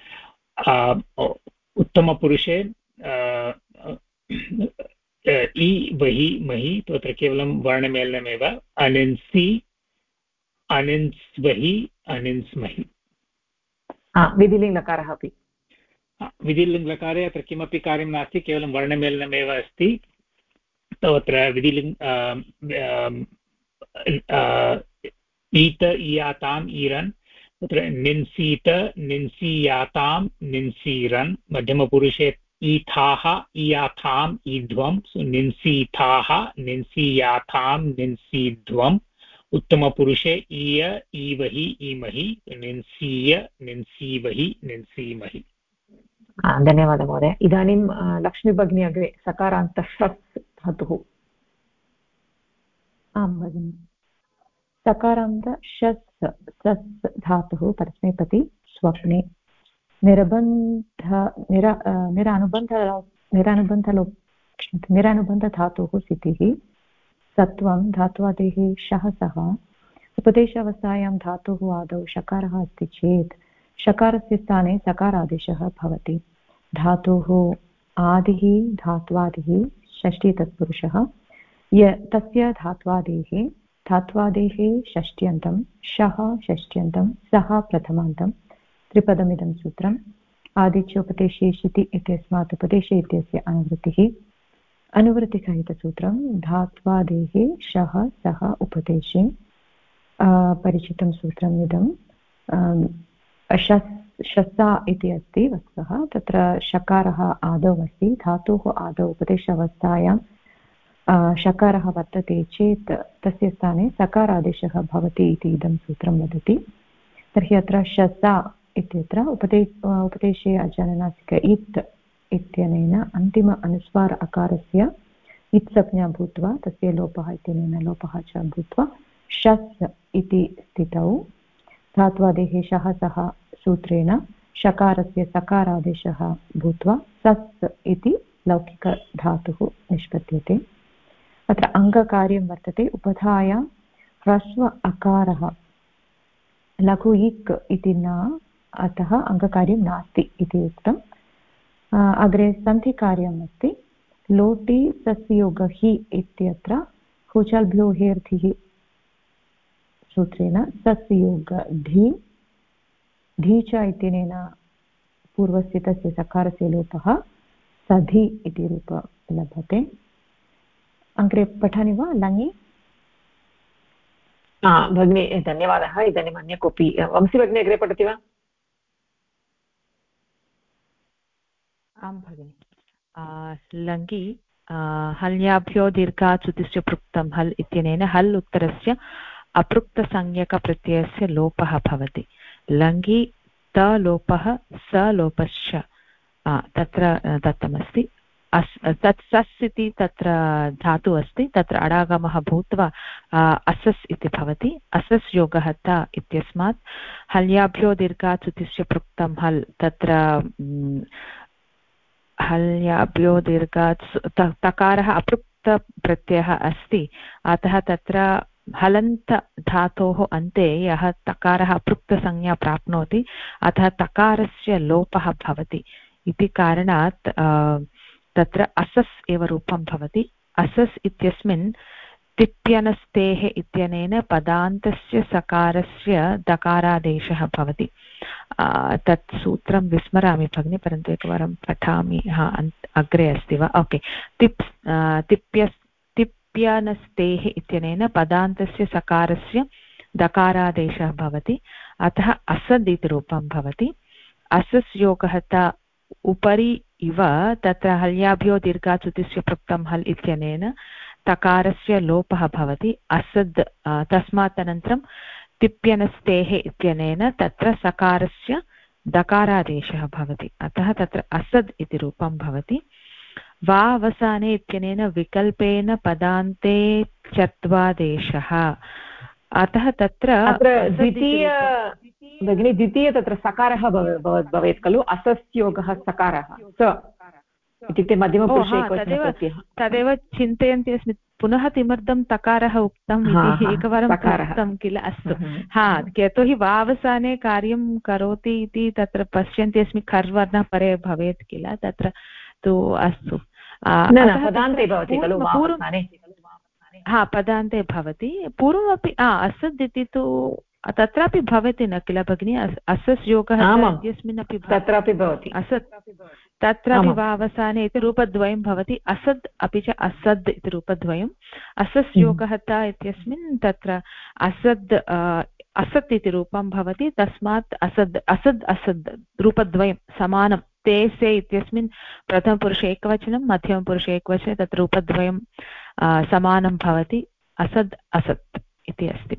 उत्तमपुरुषे इ वहि महि, तो अत्र केवलं वर्णमेलनमेव, अनिन्सि अनिन्स्वहि अनिन्स्महि। विधिलिङ्गकारः अपि विधिलिङ्गकारे अत्र किमपि कार्यं नास्ति, केवलं वर्णमेलनमेव अस्ति। तत्र विधिलिङ्ग ईत ईयाताम् ईरन्, तत्र निन्सीत निन्सीयातां निन्सीरन्। मध्यमपुरुषे ईथाः ईयाथाम् ईध्वं, निन्सीथाः निन्सीयाथां निन्सीध्वम्। उत्तमपुरुषे ईय ईवहि ईमहि, निन्सीय निन्सीवहि निन्सीमहि। धन्यवादः महोदय। इदानीं लक्ष्मीभगिनी अग्रे सकारान्तः शस् धातुः। आं भगिनि, सकारान्त शस् सस् धातुः परस्मैपदी स्वप्ने निरानुबन्धधातुः स्थितिः सत्वं धात्वादेः शः सः। उपदेशावस्थायां धातुः आदौ शकारः अस्ति चेत् शकारस्य स्थाने सकारादेशः भवति। धातुः आदिः धात्वादिः षष्ठी तत्पुरुषः, तस्य धात्वादेः षष्ट्यन्तं शः षष्ट्यन्तं सः प्रथमान्तं त्रिपदमिदं सूत्रम्। आदिच्योपदेशे शिति इत्यस्मात् उपदेशे इत्यस्य अनुवृत्तिसहितसूत्रं धात्वादेः शः सः उपदेशे परिचितं सूत्रम् इदं। शस्सा इति अस्ति वस्तुतः, तत्र शकारः आदौ अस्ति, धातोः आदौ उपदेशावस्थायां शकारः वर्तते चेत् तस्य स्थाने सकारादेशः भवति इति इदं सूत्रं वदति। तर्हि अत्र शसा इत्यत्र उपदेशे अजननासिक इत् इत्यनेन अन्तिम अनुस्वार अकारस्य इत्संज्ञा भूत्वा तस्य लोपः इत्यनेन लोपः च भूत्वा शस् इति स्थितौ धात्वादेः शः सः सूत्रेण शकारस्य सकारादेशः भूत्वा सस् इति लौकिकधातुः निष्पद्यते। अत्र अङ्गकार्यं वर्तते, उपधायां ह्रस्व अकारः लघु इक् इति न, अतः अङ्गकार्यं नास्ति इति उक्तम्। अग्रे सन्धिकार्यम् अस्ति, लोटि सस्योगहि इत्यत्र हुचल्भ्यो हेर्धिः सूत्रेण सस्योगधि धी च इत्यनेन पूर्वस्थितस्य सकारस्य लोपः सधि इति रूप लभते। अग्रे पठामि वा लङि? भगिनी धन्यवादः। इदानीम् अन्य कोऽपि, वंशी भगिनी अग्रे पठति वा? आं भगिनि। लङि हल्याभ्यो दीर्घात् सुतिश्च पृक्तं हल् इत्यनेन हल् उत्तरस्य अपृक्तसंज्ञकप्रत्ययस्य लोपः भवति। लङि त लोपः स लोपश्च तत्र दत्तमस्ति। तत् सस् इति तत्र धातुः अस्ति, तत्र अडागमः भूत्वा असस् इति भवति। असस् योगः त इत्यस्मात् हल्याभ्यो दीर्घात् सुतिश्च पृक्तं हल्, तत्र हल्याभ्यो दीर्घात् तकारः अपृक्तप्रत्ययः अस्ति, अतः तत्र हलन्त धातोः अन्ते यः तकारः अपृक्तसंज्ञा प्राप्नोति, अतः तकारस्य लोपः भवति इति कारणात् तत्र असस् एव रूपं भवति। असस् इत्यस्मिन् तिप्यनस्तेः इत्यनेन पदान्तस्य सकारस्य दकारादेशः भवति। तत् सूत्रं विस्मरामि भगिनि, परन्तु एकवारं पठामि। अग्रे अस्ति वा? ओके। तिप्यनस्तेः इत्यनेन पदान्तस्य सकारस्य दकारादेशः भवति, अतः असद् इति रूपं भवति। असस् योगः त उपरि इव तत्र हल्याभ्यो दीर्घात् सुतिस्य पृक्तं हल् इत्यनेन तकारस्य लोपः भवति, असद्। तस्मात् अनन्तरं तिप्यनस्तेः इत्यनेन तत्र सकारस्य दकारादेशः भवति, अतः तत्र असद् इति रूपं भवति। वा अवसाने इत्यनेन विकल्पेन पदान्ते चत्वादेशः, अतः तत्र द्वितीय तत्र सकारः भवेत् खलु, असस्योगः सकारः स इत्युक्ते मध्यमपुरुषे तदेव चिन्तयन्ति अस्मि। पुनः किमर्थं तकारः उक्तम् इति एकवारं उक्तं किल। अस्तु, यतोहि वावसाने कार्यं करोति इति तत्र पश्यन्ति अस्मि, खर्वर्णः परे भवेत् किल, तत्र तु अस्तु पदान्ते भवति खलु, पदान्ते भवति। पूर्वमपि असद् इति तु तत्रापि भवति न किल भगिनि, असस् योगः इत्यस्मिन्नपि तत्रापि भवति असत्, तत्रापि वा अवसाने इति रूपद्वयं भवति, असद् अपि च असद् इति रूपद्वयम्। असस् योगः त इत्यस्मिन् तत्र असद् असत् इति रूपं भवति, तस्मात् असद् असद् असद् रूपद्वयं समानं। ते से इत्यस्मिन् प्रथमपुरुषे एकवचनं, मध्यमपुरुषे एकवचने तत्र रूपद्वयं समानं भवति, असद् असत् इति अस्ति।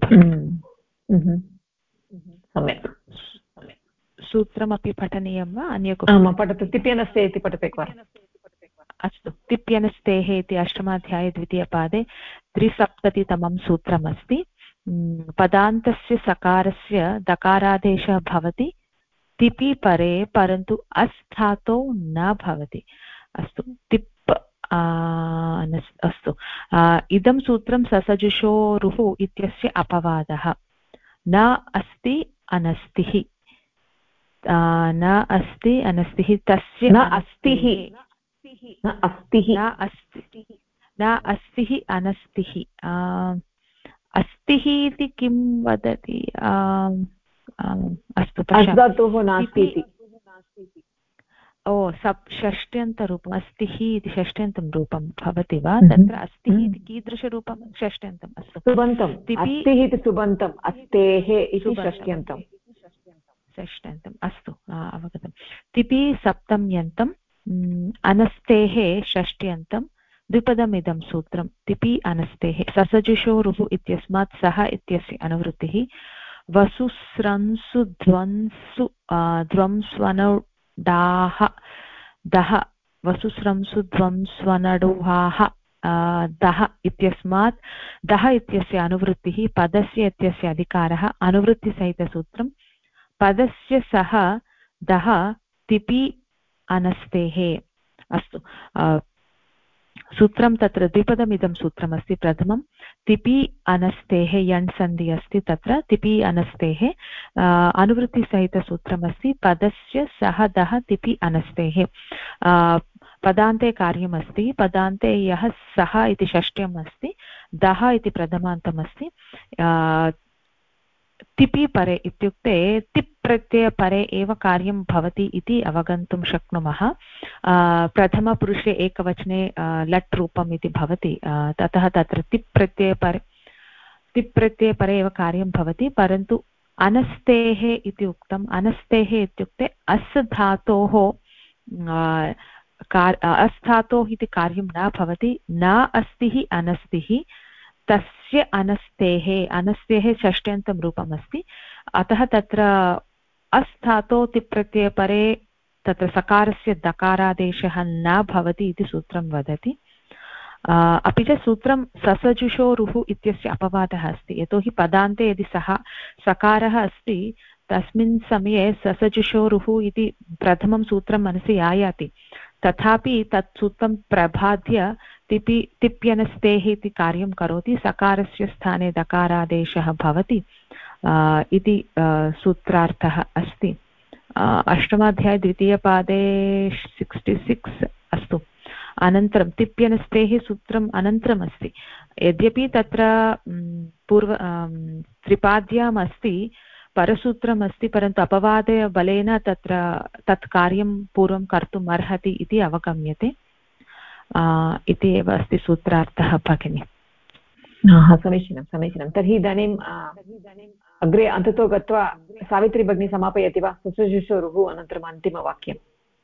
सम्यक्, सूत्रमपि पठनीयं वा? अन्य पठतु, तिप्यनस्ते इति पठतु एकवारम्। अस्तु, तिप्यनस्तेः इति अष्टमाध्याये द्वितीयपादे 370तमं सूत्रमस्ति। पदान्तस्य सकारस्य दकारादेशः भवति तिपि परे, परन्तु अस्धातौ न भवति। अस्तु, तिप् अस्तु, इदं सूत्रं ससजुषोरुः इत्यस्य अपवादः। न अस्ति अनस्तिः, न अस्ति अनस्तिः, तस्य न अस्तिः अनस्तिः, अस्तिः इति किं वदति? अस्तु, षष्ट्यन्तरूपम् अस्तिः इति षष्ट्यन्तं रूपं भवति वा तत्र? अस्तिः इति कीदृशरूपं? षष्ट्यन्तम्। अस्तु, अस्तिः इति सुबन्तम्, अस्तेः इति षष्ट्यन्तम्। अस्तु, अवगतं। तिपि सप्तम्यन्तम्, अनस्तेः षष्ट्यन्तं, द्विपदमिदं सूत्रं तिपि अनस्तेः। ससजुषोरुः इत्यस्मात् सः इत्यस्य अनुवृत्तिः वसुस्रंसु ध्वंसु ध्वंस्वनौ दाः दः, वसुस्रंसु ध्वंस्वनडुहाः दः इत्यस्मात् दः इत्यस्य अनुवृत्तिः पदस्य इत्यस्य अधिकारः। अनुवृत्तिसहितसूत्रं पदस्य सः दः तिपि अनस्तेः। अस्तु, सूत्रं तत्र द्विपदमिदं सूत्रमस्ति। प्रथमं तिपि अनस्तेः, यण् सन्धि अस्ति तत्र, तिपि अनस्तेः। अनुवृत्तिसहितसूत्रमस्ति पदस्य सः दः तिपि अनस्तेः। पदान्ते कार्यमस्ति, पदान्ते यः सः इति षष्ट्यम् अस्ति, दः इति प्रथमान्तमस्ति। तिपि परे इत्युक्ते तिप् प्रत्ययपरे एव कार्यं भवति इति अवगन्तुं शक्नुमः। प्रथमपुरुषे एकवचने लट् रूपम् इति भवति, ततः तत्र तिप् प्रत्ययपरे एव कार्यं भवति। परन्तु अनस्तेः इति उक्तम्। अनस्तेः इत्युक्ते अस् धातोः अस्धातोः इति कार्यं न भवति। न अस्तिः अनस्तिः, तस्य अनस्तेः, अनस्तेः षष्ट्यन्तं रूपम् अस्ति, अतः तत्र अस्धातो तिप्रत्ययपरे तत्र सकारस्य दकारादेशः न भवति इति सूत्रं वदति। अपि च सूत्रं ससजुषोरुः इत्यस्य अपवादः अस्ति, यतोहि पदान्ते यदि सः सकारः अस्ति तस्मिन् समये ससजुषोरुः इति प्रथमं सूत्रं मनसि आयाति, तथापि तत् सूत्रं प्रबाद्य तिप्यनस्तेः इति कार्यं करोति, सकारस्य स्थाने दकारादेशः भवति इति सूत्रार्थः अस्ति। अष्टमाध्याये द्वितीयपादे 66। अस्तु, अनन्तरं तिप्यनस्तेः सूत्रम् अनन्तरमस्ति। यद्यपि तत्र त्रिपाद्याम् अस्ति, परसूत्रम् अस्ति, परन्तु अपवादबलेन तत्र तत् कार्यं पूर्वं कर्तुम् अर्हति इति अवगम्यते। इति एव अस्ति सूत्रार्थः भगिनि। समीचीनं समीचीनं। तर्हि इदानीम् अग्रे अन्ततो गत्वा सावित्री भगिनी समापयति वा? ससजुषोरुः अनन्तरम् अन्तिमवाक्यम्।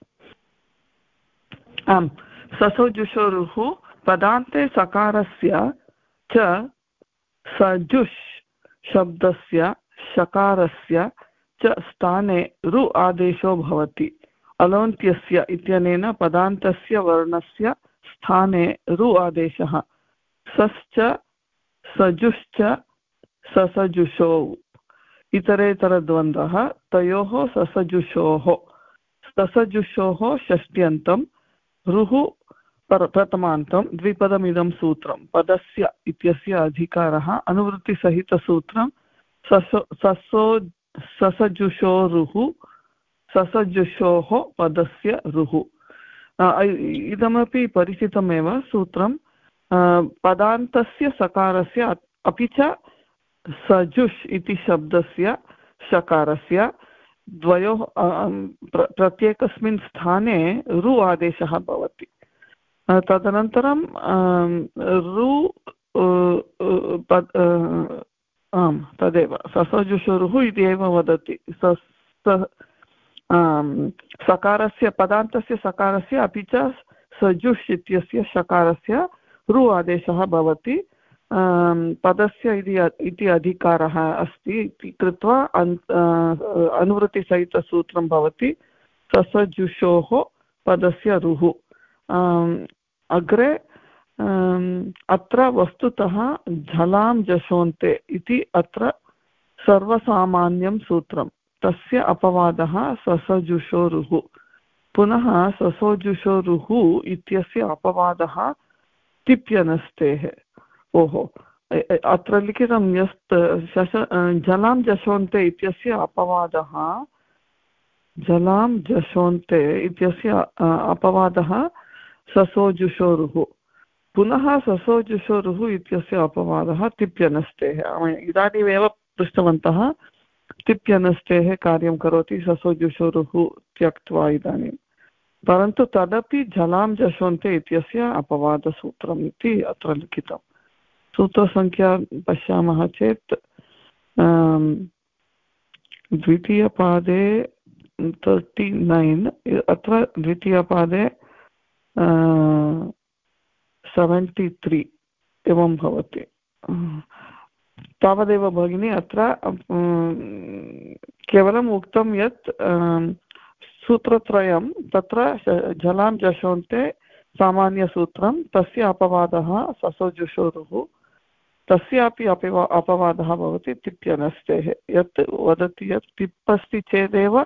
आम्, ससोजुषोरुः पदान्ते सकारस्य च सजुष् शब्दस्य शकारस्य च स्थाने रु आदेशो भवति। अलोन्त्यस्य इत्यनेन पदान्तस्य वर्णस्य स्थाने रु आदेशः। सश्च सजुश्च ससजुषौ इतरेतरद्वन्द्वः तयोः ससजुषोः ससजुषोः षष्ट्यन्तं रुः प्रथमान्तं द्विपदमिदं सूत्रं पदस्य इत्यस्य अधिकारः अनुवृत्तिसहितसूत्रं ससजुषोरुः ससजुषोः पदस्य रुः। इदमपि परिचितमेव सूत्रं। पदान्तस्य सकारस्य अपि च सजुष् इति शब्दस्य शकारस्य द्वयोः प्रत्येकस्मिन् स्थाने रु आदेशः भवति। तदनन्तरं रु आम् तदेव ससजुषुरुः इति एव वदति। सकारस्य पदान्तस्य सकारस्य अपि च सजुष् इत्यस्य शकारस्य रु आदेशः भवति। पदस्य इति अधिकारः अस्ति इति कृत्वा अनुवृत्तिसहितसूत्रं भवति ससजुषोः पदस्य रुः। अग्रे अत्र वस्तुतः झलां जशोन्ते इति अत्र सर्वसामान्यं सूत्रं। तस्य अपवादः ससजुषोरुः। पुनः ससोजुषोरुः इत्यस्य अपवादः तिप्यनस्तेः। ओहो, अत्र लिखितं यत् जलां जशोन्ते इत्यस्य अपवादः जलां जशोन्ते इत्यस्य अपवादः ससोजुषोरुः। पुनः ससोजुषोरुः इत्यस्य अपवादः तिप्यनस्तेः। इदानीमेव पृष्टवन्तः तिप्यनस्तेः कार्यं करोति ससोजुषोरुः त्यक्त्वा इदानीं, परन्तु तदपि जलां जशोन्ते इत्यस्य अपवादसूत्रम् इति अत्र लिखितं। सूत्रसङ्ख्या पश्यामः चेत् द्वितीयपादे 39, अत्र द्वितीयपादे 73 एवं भवति। तावदेव भगिनी, अत्र केवलम् उक्तं यत् सूत्रत्रयं तत्र जलां जशोन्ते सामान्यसूत्रं, तस्य अपवादः ससोजुषोरुः, तस्यापि अपवादः भवति तिप्यनस्तेः। यत् वदति यत् तिप् अस्ति चेदेव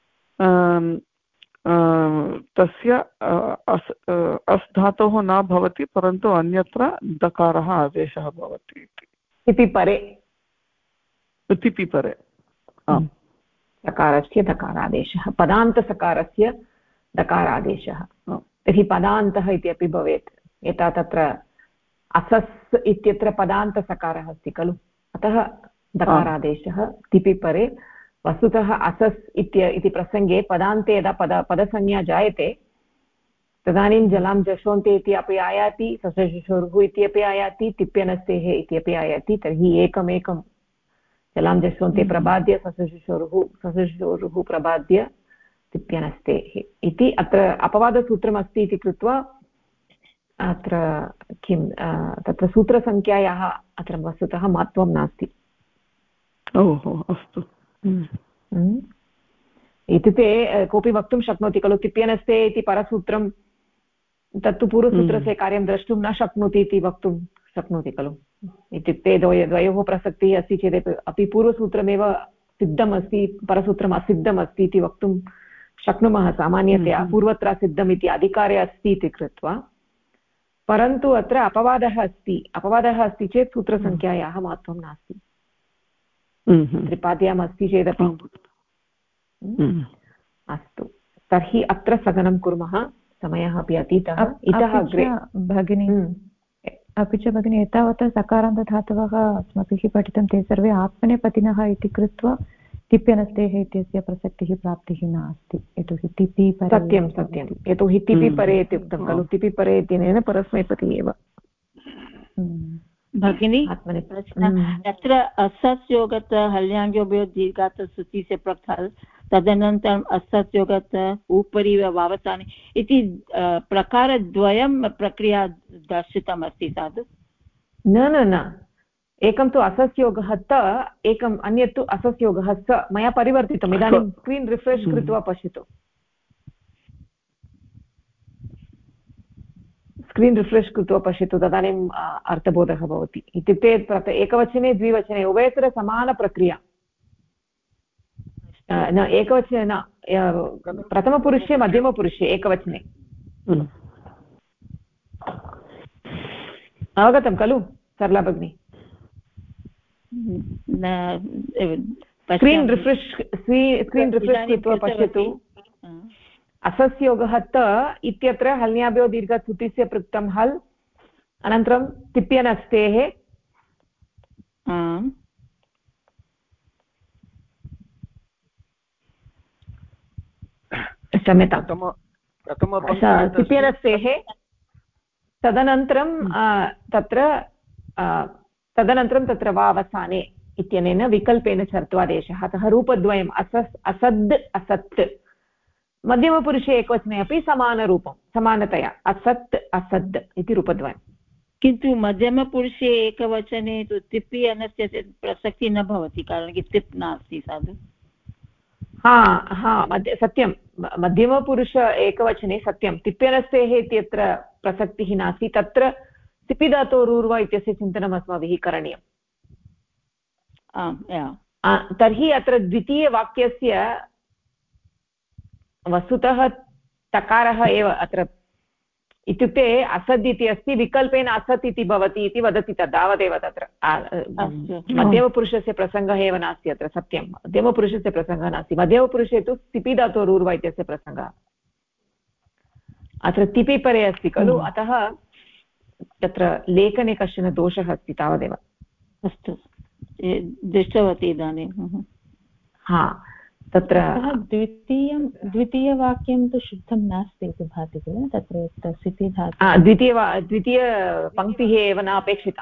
तस्य अस् धातोः न भवति, परन्तु अन्यत्र दकारः आदेशः भवति इति। तिपिपरे तिपिपरे सकारस्य दकारादेशः, पदान्तसकारस्य दकारादेशः। तर्हि पदान्तः इति अपि भवेत्। यथा तत्र असस् इत्यत्र पदान्तसकारः अस्ति खलु, अतः दकारादेशः तिपिपरे। वस्तुतः असस् इति प्रसङ्गे पदान्ते यदा पदसंज्ञा जायते तदानीं जलां जशोन्ते इति अपि आयाति, ससजुषोरुः इति अपि आयाति, तिप्यनस्तेः इति अपि आयाति। तर्हि एकमेकं जलां जशोन्ते प्रबाद्य ससजुषोरुः प्रबाद्य तिप्यनस्तेः इति अत्र अपवादसूत्रमस्ति इति कृत्वा अत्र किं तत्र सूत्रसङ्ख्यायाः अत्र वस्तुतः महत्त्वं नास्ति। ओहो, अस्तु। इत्युक्ते कोऽपि वक्तुं शक्नोति खलु तिप्यनस्ते इति परसूत्रं, तत्तु पूर्वसूत्रस्य कार्यं द्रष्टुं न शक्नोति इति वक्तुं शक्नोति खलु। इत्युक्ते द्वयोः प्रसक्तिः अस्ति चेदपि अपि पूर्वसूत्रमेव सिद्धम् अस्ति, परसूत्रम् असिद्धम् अस्ति इति वक्तुं शक्नुमः सामान्यतया। पूर्वत्र सिद्धम् इति अधिकारे अस्ति इति कृत्वा, परन्तु अत्र अपवादः अस्ति चेत् सूत्रसङ्ख्यायाः महत्त्वं नास्ति। त्रिपाद्याम् अस्ति चेदपि। अस्तु, तर्हि अत्र स्थगनं कुर्मः, समयः अपि अतीतः। इतः अग्रे भगिनी, अपि च भगिनी एतावता सकारान्तधातवः अस्माभिः पठितं ते सर्वे आत्मनेपदिनः इति कृत्वा तिप्यनस्तेः इत्यस्य प्रसक्तिः प्राप्तिः नास्ति। यतोहि तिपि परे, सत्यं यतोहि तिपि परे इति उक्तं खलु, तिपि परे इत्यनेन परस्मैपदी एव। भगिनी तत्र असत् योगत हल्याङ्गोभ्यो दीर्घात् सुति से प्रक्थल् तदनन्तरम् असत् योगत उपरि वावसाने इति प्रकारद्वयं प्रक्रिया दर्शितमस्ति साधु न एकं तु असस्योगः त एकम् अन्यत् तु असस्योगः स मया परिवर्तितम् इदानीं स्क्रीन् रिफ्रेश् कृत्वा पश्यतु स्क्रीन् रिफ्रेश् कृत्वा पश्यतु तदानीम् अर्थबोधः भवति इत्युक्ते एकवचने द्विवचने उभयत्र समानप्रक्रिया न एकवचने न प्रथमपुरुषे मध्यमपुरुषे एकवचने अवगतं खलु सरला भगिनी स्क्रीन् रिफ्रेश् कृत्वा पश्यतु असस्योगः त इत्यत्र हल्याभ्यो दीर्घसुतिस्य पृक्तं हल् अनन्तरं तिप्यनस्तेः क्षम्यतां तिप्यनस्तेः तदनन्तरं तत्र वावसाने इत्यनेन विकल्पेन चर्त्वादेशः अतः रूपद्वयम् असद् असत् मध्यमपुरुषे एकवचने अपि समानरूपं समानतया असत् असद् इति रूपद्वयं किन्तु मध्यमपुरुषे एकवचने तु तिपि अनस्य प्रसक्तिः न भवति कारणं कि तिप् नास्ति साधु सत्यं मध्यमपुरुष एकवचने सत्यं तिप्यनस्तेः इत्यत्र प्रसक्तिः नास्ति तत्र तिपिधातोरूर्वा इत्यस्य चिन्तनम् अस्माभिः करणीयम् तर्हि अत्र द्वितीयवाक्यस्य वस्तुतः तकारः एव अत्र इत्युक्ते असद् इति अस्ति विकल्पेन असत् इति भवति इति वदति तावदेव तत्र मध्यमपुरुषस्य प्रसङ्गः एव नास्ति अत्र सत्यं मध्यमपुरुषस्य प्रसङ्गः नास्ति मध्यमपुरुषे तु तिपि धातोरूर्वा इत्यस्य प्रसङ्गः अत्र तिपि परे अस्ति खलु अतः तत्र लेखने कश्चन दोषः अस्ति तावदेव अस्तु दृष्टवती इदानीं तत्र द्वितीयवाक्यं तु शुद्धं नास्ति इति भाति किल तत्र सिति धातु द्वितीयपङ्क्तिः एव न अपेक्षिता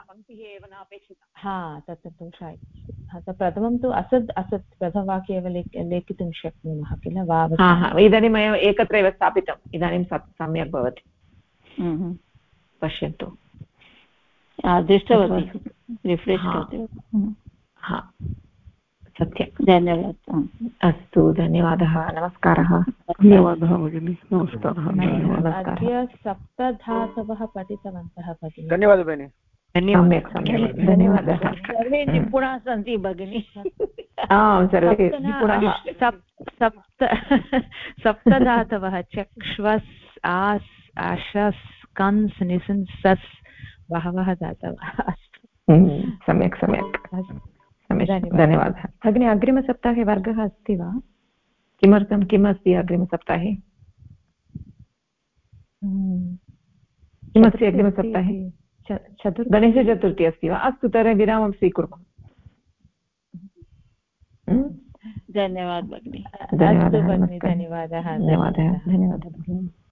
तत्र दोषः प्रथमं तु असद् असत् प्रथमवाक्ये एव लेखितुं शक्नुमः किल इदानीं मया एकत्र एव स्थापितम् इदानीं सम्यक् भवति पश्यन्तु दृष्टवती रिफ्रेश् सत्यं धन्यवादः अस्तु धन्यवादः नमस्कारः धन्यवादः भगिनी नमस्कारः अद्य सप्तधातवः पठितवन्तः भगिनी धन्यवादः भगिनी सम्यक् सम्यक् धन्यवादः सर्वे निपुणाः सन्ति भगिनी सर्वे निपुणाः सप्तधातवः चक्ष्वस् आस् आशस् कन्स् निसन् सस् बहवः धातवः अस्तु सम्यक् धन्यवादः भगिनी अग्रिमसप्ताहे वर्गः अस्ति वा किमर्थं किम् अस्ति अग्रिमसप्ताहे किमस्ति अग्रिमसप्ताहे गणेशचतुर्थी अस्ति वा अस्तु तर्हि विरामं स्वीकुर्मः धन्यवादः भगिनी धन्यवादः धन्यवादः